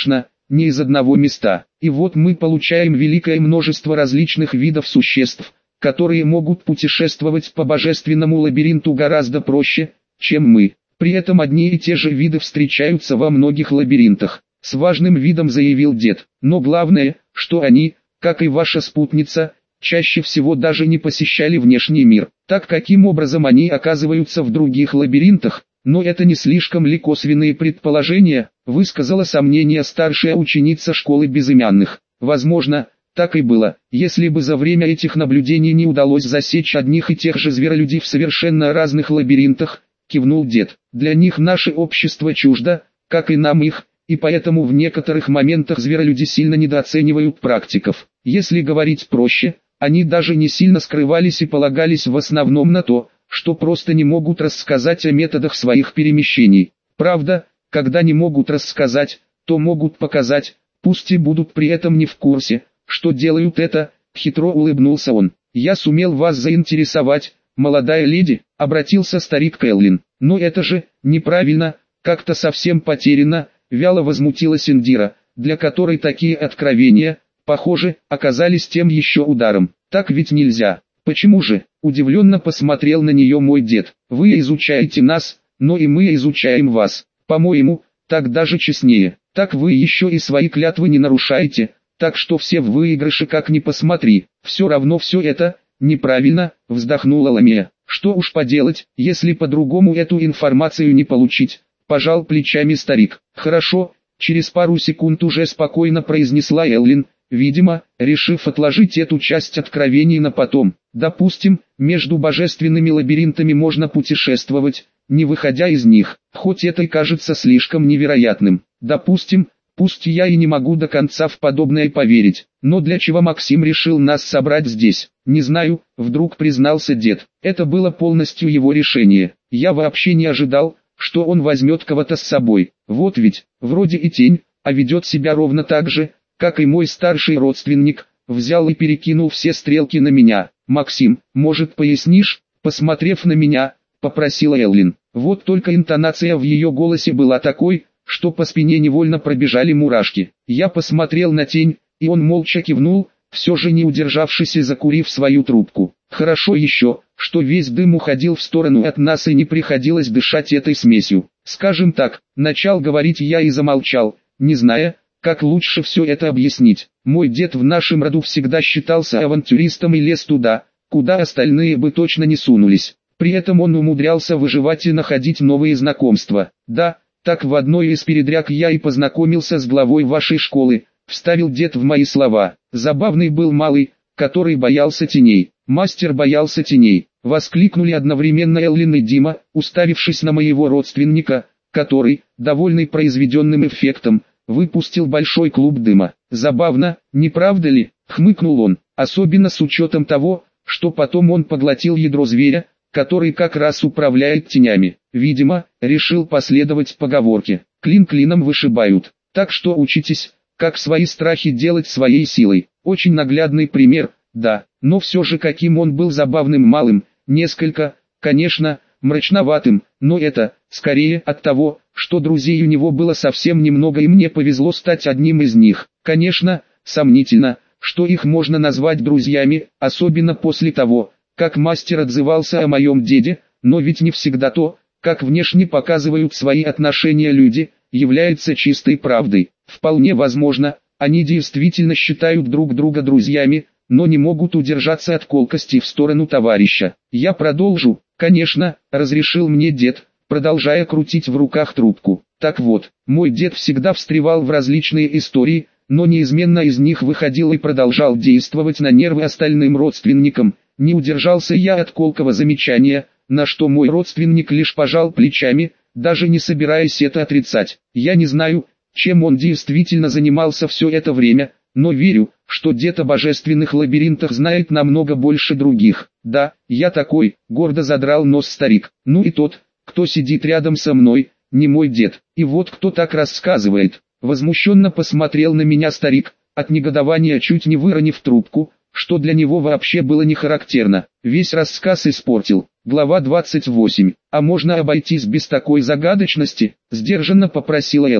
не из одного места. И вот мы получаем великое множество различных видов существ, которые могут путешествовать по божественному лабиринту гораздо проще, чем мы. При этом одни и те же виды встречаются во многих лабиринтах. С важным видом заявил дед. Но главное, что они, как и ваша спутница, чаще всего даже не посещали внешний мир. Так каким образом они оказываются в других лабиринтах? Но это не слишком ли косвенные предположения, высказала сомнение старшая ученица школы безымянных. Возможно, так и было, если бы за время этих наблюдений не удалось засечь одних и тех же зверолюдей в совершенно разных лабиринтах, кивнул дед. Для них наше общество чуждо, как и нам их, и поэтому в некоторых моментах зверолюди сильно недооценивают практиков. Если говорить проще, они даже не сильно скрывались и полагались в основном на то, что просто не могут рассказать о методах своих перемещений. Правда, когда не могут рассказать, то могут показать, пусть и будут при этом не в курсе, что делают это, хитро улыбнулся он. Я сумел вас заинтересовать, молодая леди, обратился старик к Эллин. Но это же, неправильно, как-то совсем потеряно, вяло возмутилась Индира, для которой такие откровения, похоже, оказались тем еще ударом. Так ведь нельзя. Почему же? Удивленно посмотрел на нее мой дед. Вы изучаете нас, но и мы изучаем вас. По-моему, так даже честнее. Так вы еще и свои клятвы не нарушаете, так что все в выигрыше как ни посмотри. Все равно все это неправильно, вздохнула Ламия. Что уж поделать, если по-другому эту информацию не получить, пожал плечами старик. Хорошо, через пару секунд уже спокойно произнесла Эллин, видимо, решив отложить эту часть откровений на потом. Допустим, между божественными лабиринтами можно путешествовать, не выходя из них, хоть это и кажется слишком невероятным. Допустим, пусть я и не могу до конца в подобное поверить, но для чего Максим решил нас собрать здесь? Не знаю, вдруг признался дед. Это было полностью его решение. Я вообще не ожидал, что он возьмет кого-то с собой. Вот ведь, вроде и тень, а ведет себя ровно так же, как и мой старший родственник, взял и перекинул все стрелки на меня. «Максим, может пояснишь?» Посмотрев на меня, попросила Эллин. Вот только интонация в ее голосе была такой, что по спине невольно пробежали мурашки. Я посмотрел на тень, и он молча кивнул, все же не удержавшись и закурив свою трубку. Хорошо еще, что весь дым уходил в сторону от нас и не приходилось дышать этой смесью. Скажем так, начал говорить я и замолчал, не зная, как лучше все это объяснить. Мой дед в нашем роду всегда считался авантюристом и лез туда, куда остальные бы точно не сунулись. При этом он умудрялся выживать и находить новые знакомства. Да, так в одной из передряг я и познакомился с главой вашей школы, вставил дед в мои слова. Забавный был малый, который боялся теней. Мастер боялся теней. Воскликнули одновременно Эллин и Дима, уставившись на моего родственника, который, довольный произведенным эффектом, выпустил большой клуб дыма. Забавно, не правда ли? Хмыкнул он, особенно с учетом того, что потом он поглотил ядро зверя, который как раз управляет тенями. Видимо, решил последовать поговорке. Клин клином вышибают. Так что учитесь, как свои страхи делать своей силой. Очень наглядный пример, да, но все же каким он был забавным малым, несколько, конечно, мрачноватым, но это, скорее от того, что друзей у него было совсем немного и мне повезло стать одним из них. Конечно, сомнительно, что их можно назвать друзьями, особенно после того, как мастер отзывался о моем деде, но ведь не всегда то, как внешне показывают свои отношения люди, является чистой правдой. Вполне возможно, они действительно считают друг друга друзьями, но не могут удержаться от колкости в сторону товарища. Я продолжу, конечно, разрешил мне дед, продолжая крутить в руках трубку. Так вот, мой дед всегда встревал в различные истории, но неизменно из них выходил и продолжал действовать на нервы остальным родственникам. Не удержался я от колкого замечания, на что мой родственник лишь пожал плечами, даже не собираясь это отрицать. Я не знаю, чем он действительно занимался все это время, но верю, что дед о божественных лабиринтах знает намного больше других. Да, я такой, гордо задрал нос старик. Ну и тот, кто сидит рядом со мной, не мой дед. И вот кто так рассказывает. Возмущенно посмотрел на меня старик, от негодования чуть не выронив трубку, что для него вообще было не характерно. Весь рассказ испортил. Глава двадцать восемь. А можно обойтись без такой загадочности? Сдержанно попросила Эллин.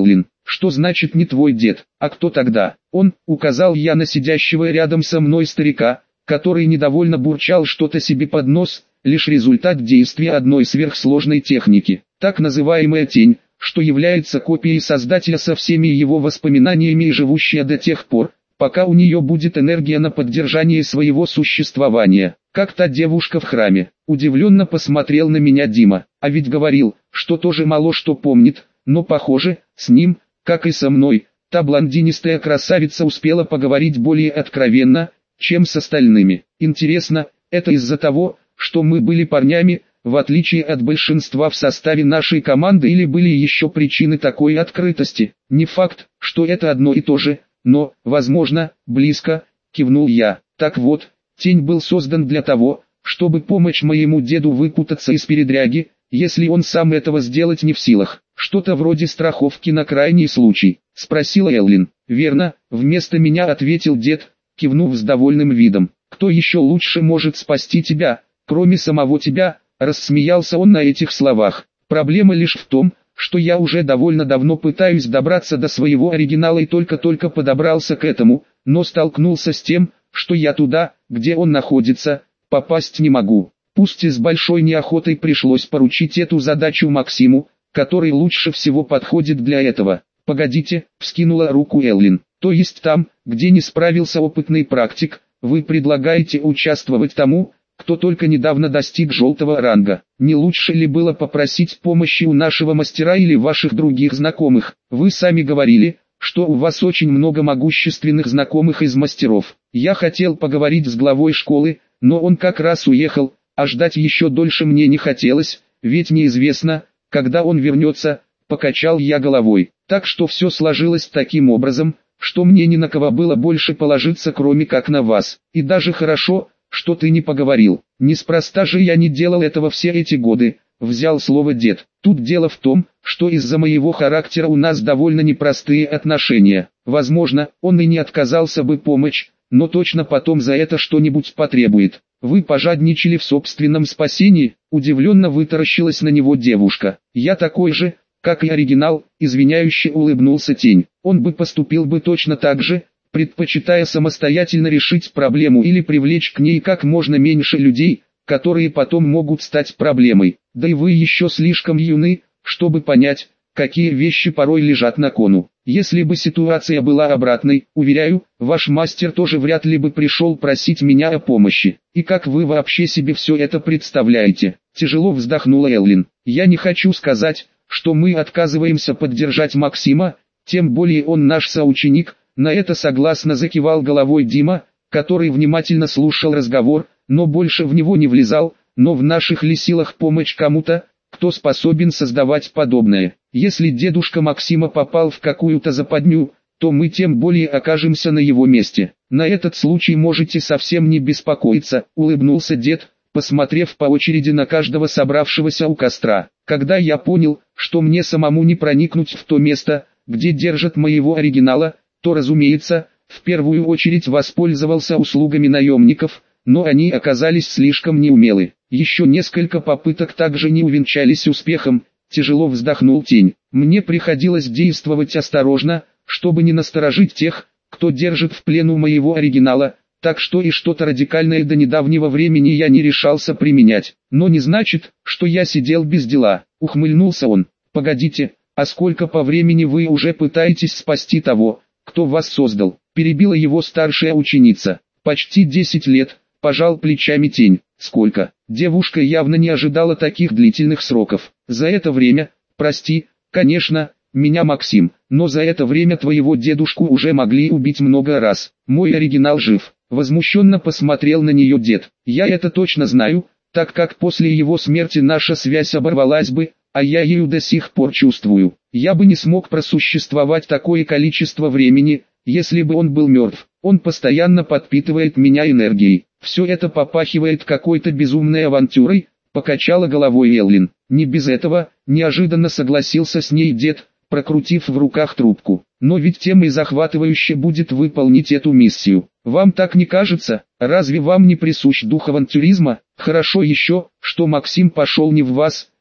Что значит не твой дед, а кто тогда? Он, указал я на сидящего рядом со мной старика, который недовольно бурчал что-то себе под нос, лишь результат действия одной сверхсложной техники, так называемая тень, что является копией Создателя со всеми его воспоминаниями и живущая до тех пор, пока у нее будет энергия на поддержание своего существования, как та девушка в храме. Удивленно посмотрел на меня Дима, а ведь говорил, что тоже мало что помнит, но похоже, с ним, как и со мной, та блондинистая красавица успела поговорить более откровенно, чем с остальными. Интересно, это из-за того, что мы были парнями, в отличие от большинства в составе нашей команды, или были еще причины такой открытости? Не факт, что это одно и то же, но, возможно, близко, кивнул я. Так вот, тень был создан для того, чтобы помочь моему деду выпутаться из передряги, если он сам этого сделать не в силах. Что-то вроде страховки на крайний случай, спросила Эллин. Верно, вместо меня ответил дед, кивнув с довольным видом. Кто еще лучше может спасти тебя, кроме самого тебя? Рассмеялся он на этих словах. Проблема лишь в том, что я уже довольно давно пытаюсь добраться до своего оригинала и только-только подобрался к этому, но столкнулся с тем, что я туда, где он находится, попасть не могу. Пусть и с большой неохотой пришлось поручить эту задачу Максиму, который лучше всего подходит для этого. Погодите, вскинула руку Эллин. То есть там, где не справился опытный практик, вы предлагаете участвовать тому, кто только недавно достиг желтого ранга. Не лучше ли было попросить помощи у нашего мастера или ваших других знакомых? Вы сами говорили, что у вас очень много могущественных знакомых из мастеров. Я хотел поговорить с главой школы, но он как раз уехал, а ждать еще дольше мне не хотелось, ведь неизвестно, когда он вернется, покачал я головой. Так что все сложилось таким образом, что мне ни на кого было больше положиться, кроме как на вас. И даже хорошо, что ты не поговорил. Неспроста же я не делал этого все эти годы, взял слово дед. Тут дело в том, что из-за моего характера у нас довольно непростые отношения. Возможно, он и не отказался бы помочь, но точно потом за это что-нибудь потребует. Вы пожадничали в собственном спасении? Удивленно вытаращилась на него девушка. Я такой же, как и оригинал, извиняюще улыбнулся тень. Он бы поступил бы точно так же, предпочитая самостоятельно решить проблему или привлечь к ней как можно меньше людей, которые потом могут стать проблемой. Да и вы еще слишком юны, чтобы понять, какие вещи порой лежат на кону. Если бы ситуация была обратной, уверяю, ваш мастер тоже вряд ли бы пришел просить меня о помощи. И как вы вообще себе все это представляете? Тяжело вздохнула Эллин. Я не хочу сказать, что мы отказываемся поддержать Максима, тем более он наш соученик. На это согласно закивал головой Дима, который внимательно слушал разговор, но больше в него не влезал. Но в наших ли силах помочь кому-то, кто способен создавать подобное? Если дедушка Максима попал в какую-то западню, то мы тем более окажемся на его месте. На этот случай можете совсем не беспокоиться, улыбнулся дед, посмотрев по очереди на каждого собравшегося у костра. Когда я понял, что мне самому не проникнуть в то место, где держат моего оригинала, то, разумеется, в первую очередь воспользовался услугами наемников, но они оказались слишком неумелы. Еще несколько попыток также не увенчались успехом, тяжело вздохнул тень. Мне приходилось действовать осторожно, чтобы не насторожить тех, кто держит в плену моего оригинала, так что и что-то радикальное до недавнего времени я не решался применять. Но не значит, что я сидел без дела, ухмыльнулся он. Погодите, а сколько по времени вы уже пытаетесь спасти того, кто вас создал? Перебила его старшая ученица. Почти десять лет, пожал плечами тень. Сколько? Девушка явно не ожидала таких длительных сроков. За это время, прости, конечно, меня Максим, но за это время твоего дедушку уже могли убить много раз. Мой оригинал жив. Возмущенно посмотрел на нее дед. Я это точно знаю, так как после его смерти наша связь оборвалась бы, а я ею до сих пор чувствую. Я бы не смог просуществовать такое количество времени, если бы он был мертв. Он постоянно подпитывает меня энергией. Все это попахивает какой-то безумной авантюрой, покачала головой Эллин. Не без этого, неожиданно согласился с ней дед, прокрутив в руках трубку. Но ведь тем и захватывающе будет выполнить эту миссию. Вам так не кажется? Разве вам не присущ дух авантюризма? Хорошо еще, что Максим пошел не в вас,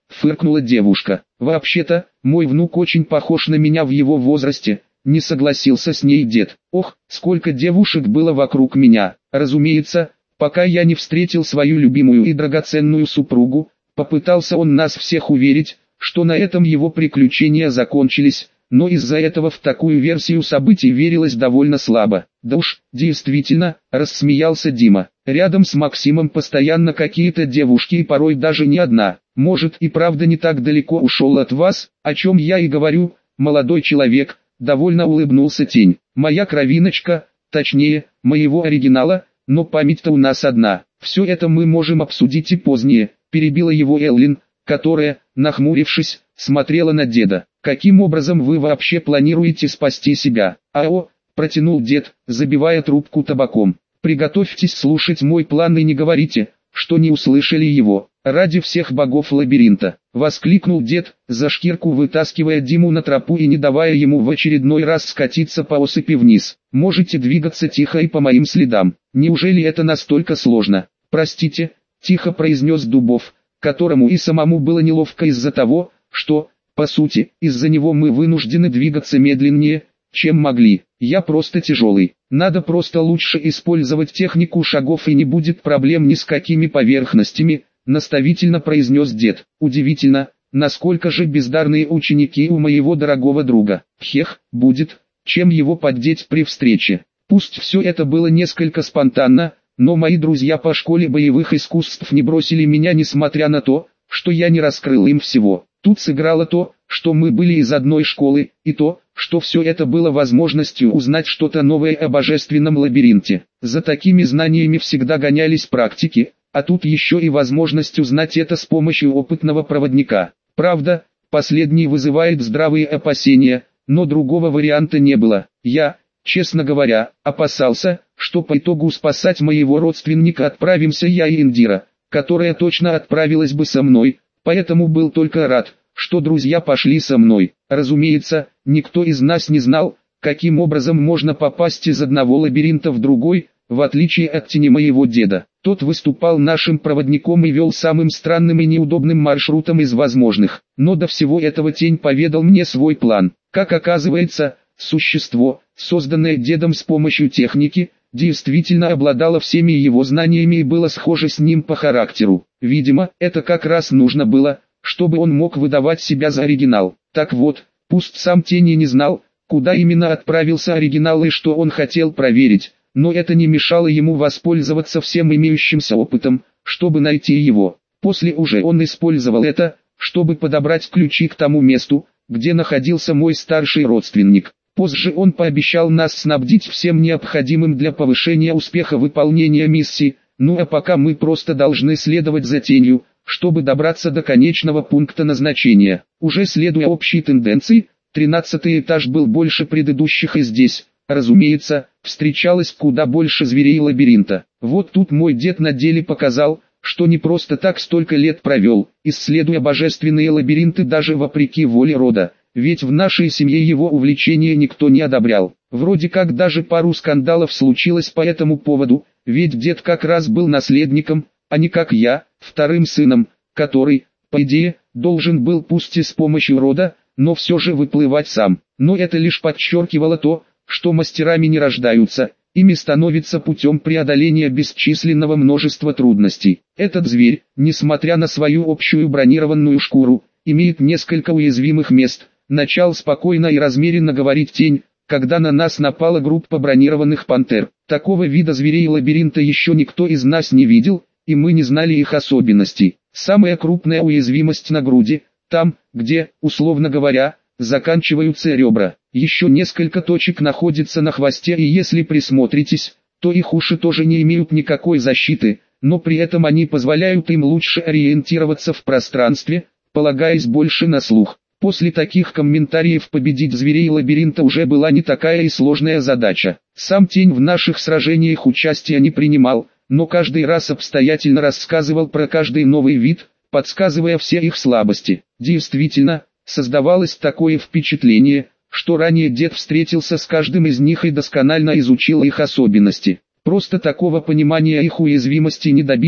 фыркнула девушка. Вообще-то, мой внук очень похож на меня в его возрасте, не согласился с ней дед. Ох, сколько девушек было вокруг меня. Разумеется, пока я не встретил свою любимую и драгоценную супругу, попытался он нас всех уверить, что на этом его приключения закончились, но из-за этого в такую версию событий верилось довольно слабо. Да уж, действительно, рассмеялся Дима. Рядом с Максимом постоянно какие-то девушки и порой даже не одна. Может и правда не так далеко ушел от вас, о чем я и говорю, молодой человек, довольно улыбнулся Тень. Моя кровиночка, точнее, моего оригинала, но память-то у нас одна. Все это мы можем обсудить и позднее, перебила его Эллин, которая, нахмурившись, смотрела на деда. «Каким образом вы вообще планируете спасти себя?» «Ао», протянул дед, забивая трубку табаком. «Приготовьтесь слушать мой план и не говорите, что не услышали его. Ради всех богов лабиринта!» Воскликнул дед, за шкирку вытаскивая Диму на тропу и не давая ему в очередной раз скатиться по осыпи вниз. «Можете двигаться тихо и по моим следам. Неужели это настолько сложно?» «Простите», тихо произнес Дубов, которому и самому было неловко из-за того, что, по сути, из-за него мы вынуждены двигаться медленнее, чем могли. «Я просто тяжелый. Надо просто лучше использовать технику шагов и не будет проблем ни с какими поверхностями», наставительно произнес дед. «Удивительно, насколько же бездарные ученики у моего дорогого друга. Хех, будет, чем его поддеть при встрече». Пусть все это было несколько спонтанно, но мои друзья по школе боевых искусств не бросили меня, несмотря на то, что я не раскрыл им всего. Тут сыграло то, что мы были из одной школы, и то, что все это было возможностью узнать что-то новое о божественном лабиринте. За такими знаниями всегда гонялись практики, а тут еще и возможность узнать это с помощью опытного проводника. Правда, последний вызывает здравые опасения, но другого варианта не было. Я, честно говоря, опасался, что по итогу спасать моего родственника отправимся я и Индира, которая точно отправилась бы со мной, поэтому был только рад, что друзья пошли со мной. Разумеется, никто из нас не знал, каким образом можно попасть из одного лабиринта в другой, в отличие от Тени моего деда. Тот выступал нашим проводником и вел самым странным и неудобным маршрутом из возможных. Но до всего этого Тень поведал мне свой план. Как оказывается, существо, созданное дедом с помощью техники, действительно обладало всеми его знаниями и было схоже с ним по характеру. Видимо, это как раз нужно было, чтобы он мог выдавать себя за оригинал. Так вот, пусть сам Тень и не знал, куда именно отправился оригинал и что он хотел проверить, но это не мешало ему воспользоваться всем имеющимся опытом, чтобы найти его. После уже он использовал это, чтобы подобрать ключи к тому месту, где находился мой старший родственник. Позже он пообещал нас снабдить всем необходимым для повышения успеха выполнения миссии, ну а пока мы просто должны следовать за Тенью, чтобы добраться до конечного пункта назначения. Уже следуя общей тенденции, тринадцатый этаж был больше предыдущих и здесь, разумеется, встречалось куда больше зверей лабиринта. Вот тут мой дед на деле показал, что не просто так столько лет провел, исследуя божественные лабиринты даже вопреки воле рода. Ведь в нашей семье его увлечение никто не одобрял. Вроде как даже пару скандалов случилось по этому поводу, ведь дед как раз был наследником, а не как я, вторым сыном, который, по идее, должен был пусть и с помощью рода, но все же выплывать сам. Но это лишь подчеркивало то, что мастерами не рождаются, ими становится путем преодоления бесчисленного множества трудностей. Этот зверь, несмотря на свою общую бронированную шкуру, имеет несколько уязвимых мест. Начал спокойно и размеренно говорить Тень, когда на нас напала группа бронированных пантер. Такого вида зверей лабиринта еще никто из нас не видел, и мы не знали их особенностей. Самая крупная уязвимость на груди, там, где, условно говоря, заканчиваются ребра. Еще несколько точек находятся на хвосте, и если присмотритесь, то их уши тоже не имеют никакой защиты, но при этом они позволяют им лучше ориентироваться в пространстве, полагаясь больше на слух. После таких комментариев победить зверей лабиринта уже была не такая и сложная задача. Сам Тень в наших сражениях участия не принимал, но каждый раз обстоятельно рассказывал про каждый новый вид, подсказывая все их слабости. Действительно, создавалось такое впечатление, что ранее дед встретился с каждым из них и досконально изучил их особенности. Просто такого понимания их уязвимости не добиться,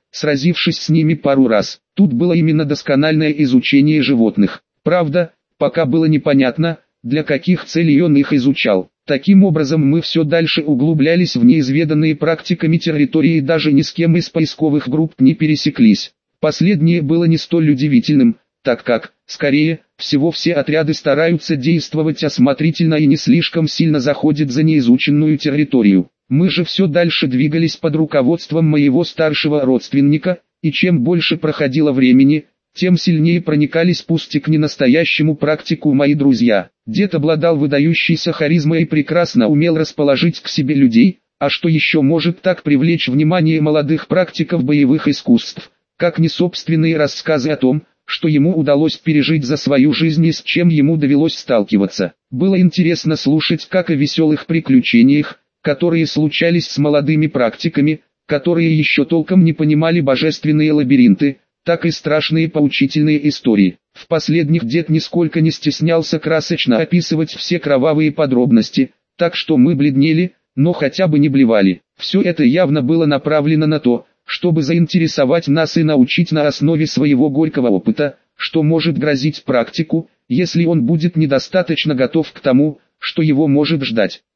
сразившись с ними пару раз. Тут было именно доскональное изучение животных. Правда, пока было непонятно, для каких целей он их изучал. Таким образом мы все дальше углублялись в неизведанные практиками территории и даже ни с кем из поисковых групп не пересеклись. Последнее было не столь удивительным, так как, скорее всего, все отряды стараются действовать осмотрительно и не слишком сильно заходят за неизученную территорию. Мы же все дальше двигались под руководством моего старшего родственника, и чем больше проходило времени, тем сильнее проникались пусть и к ненастоящему практику мои друзья. Дед обладал выдающейся харизмой и прекрасно умел расположить к себе людей, а что еще может так привлечь внимание молодых практиков боевых искусств, как не собственные рассказы о том, что ему удалось пережить за свою жизнь и с чем ему довелось сталкиваться. Было интересно слушать как о веселых приключениях, которые случались с молодыми практиками, которые еще толком не понимали божественные лабиринты, так и страшные поучительные истории. В последних дед нисколько не стеснялся красочно описывать все кровавые подробности, так что мы бледнели, но хотя бы не блевали. Все это явно было направлено на то, чтобы заинтересовать нас и научить на основе своего горького опыта, что может грозить практику, если он будет недостаточно готов к тому, что его может ждать.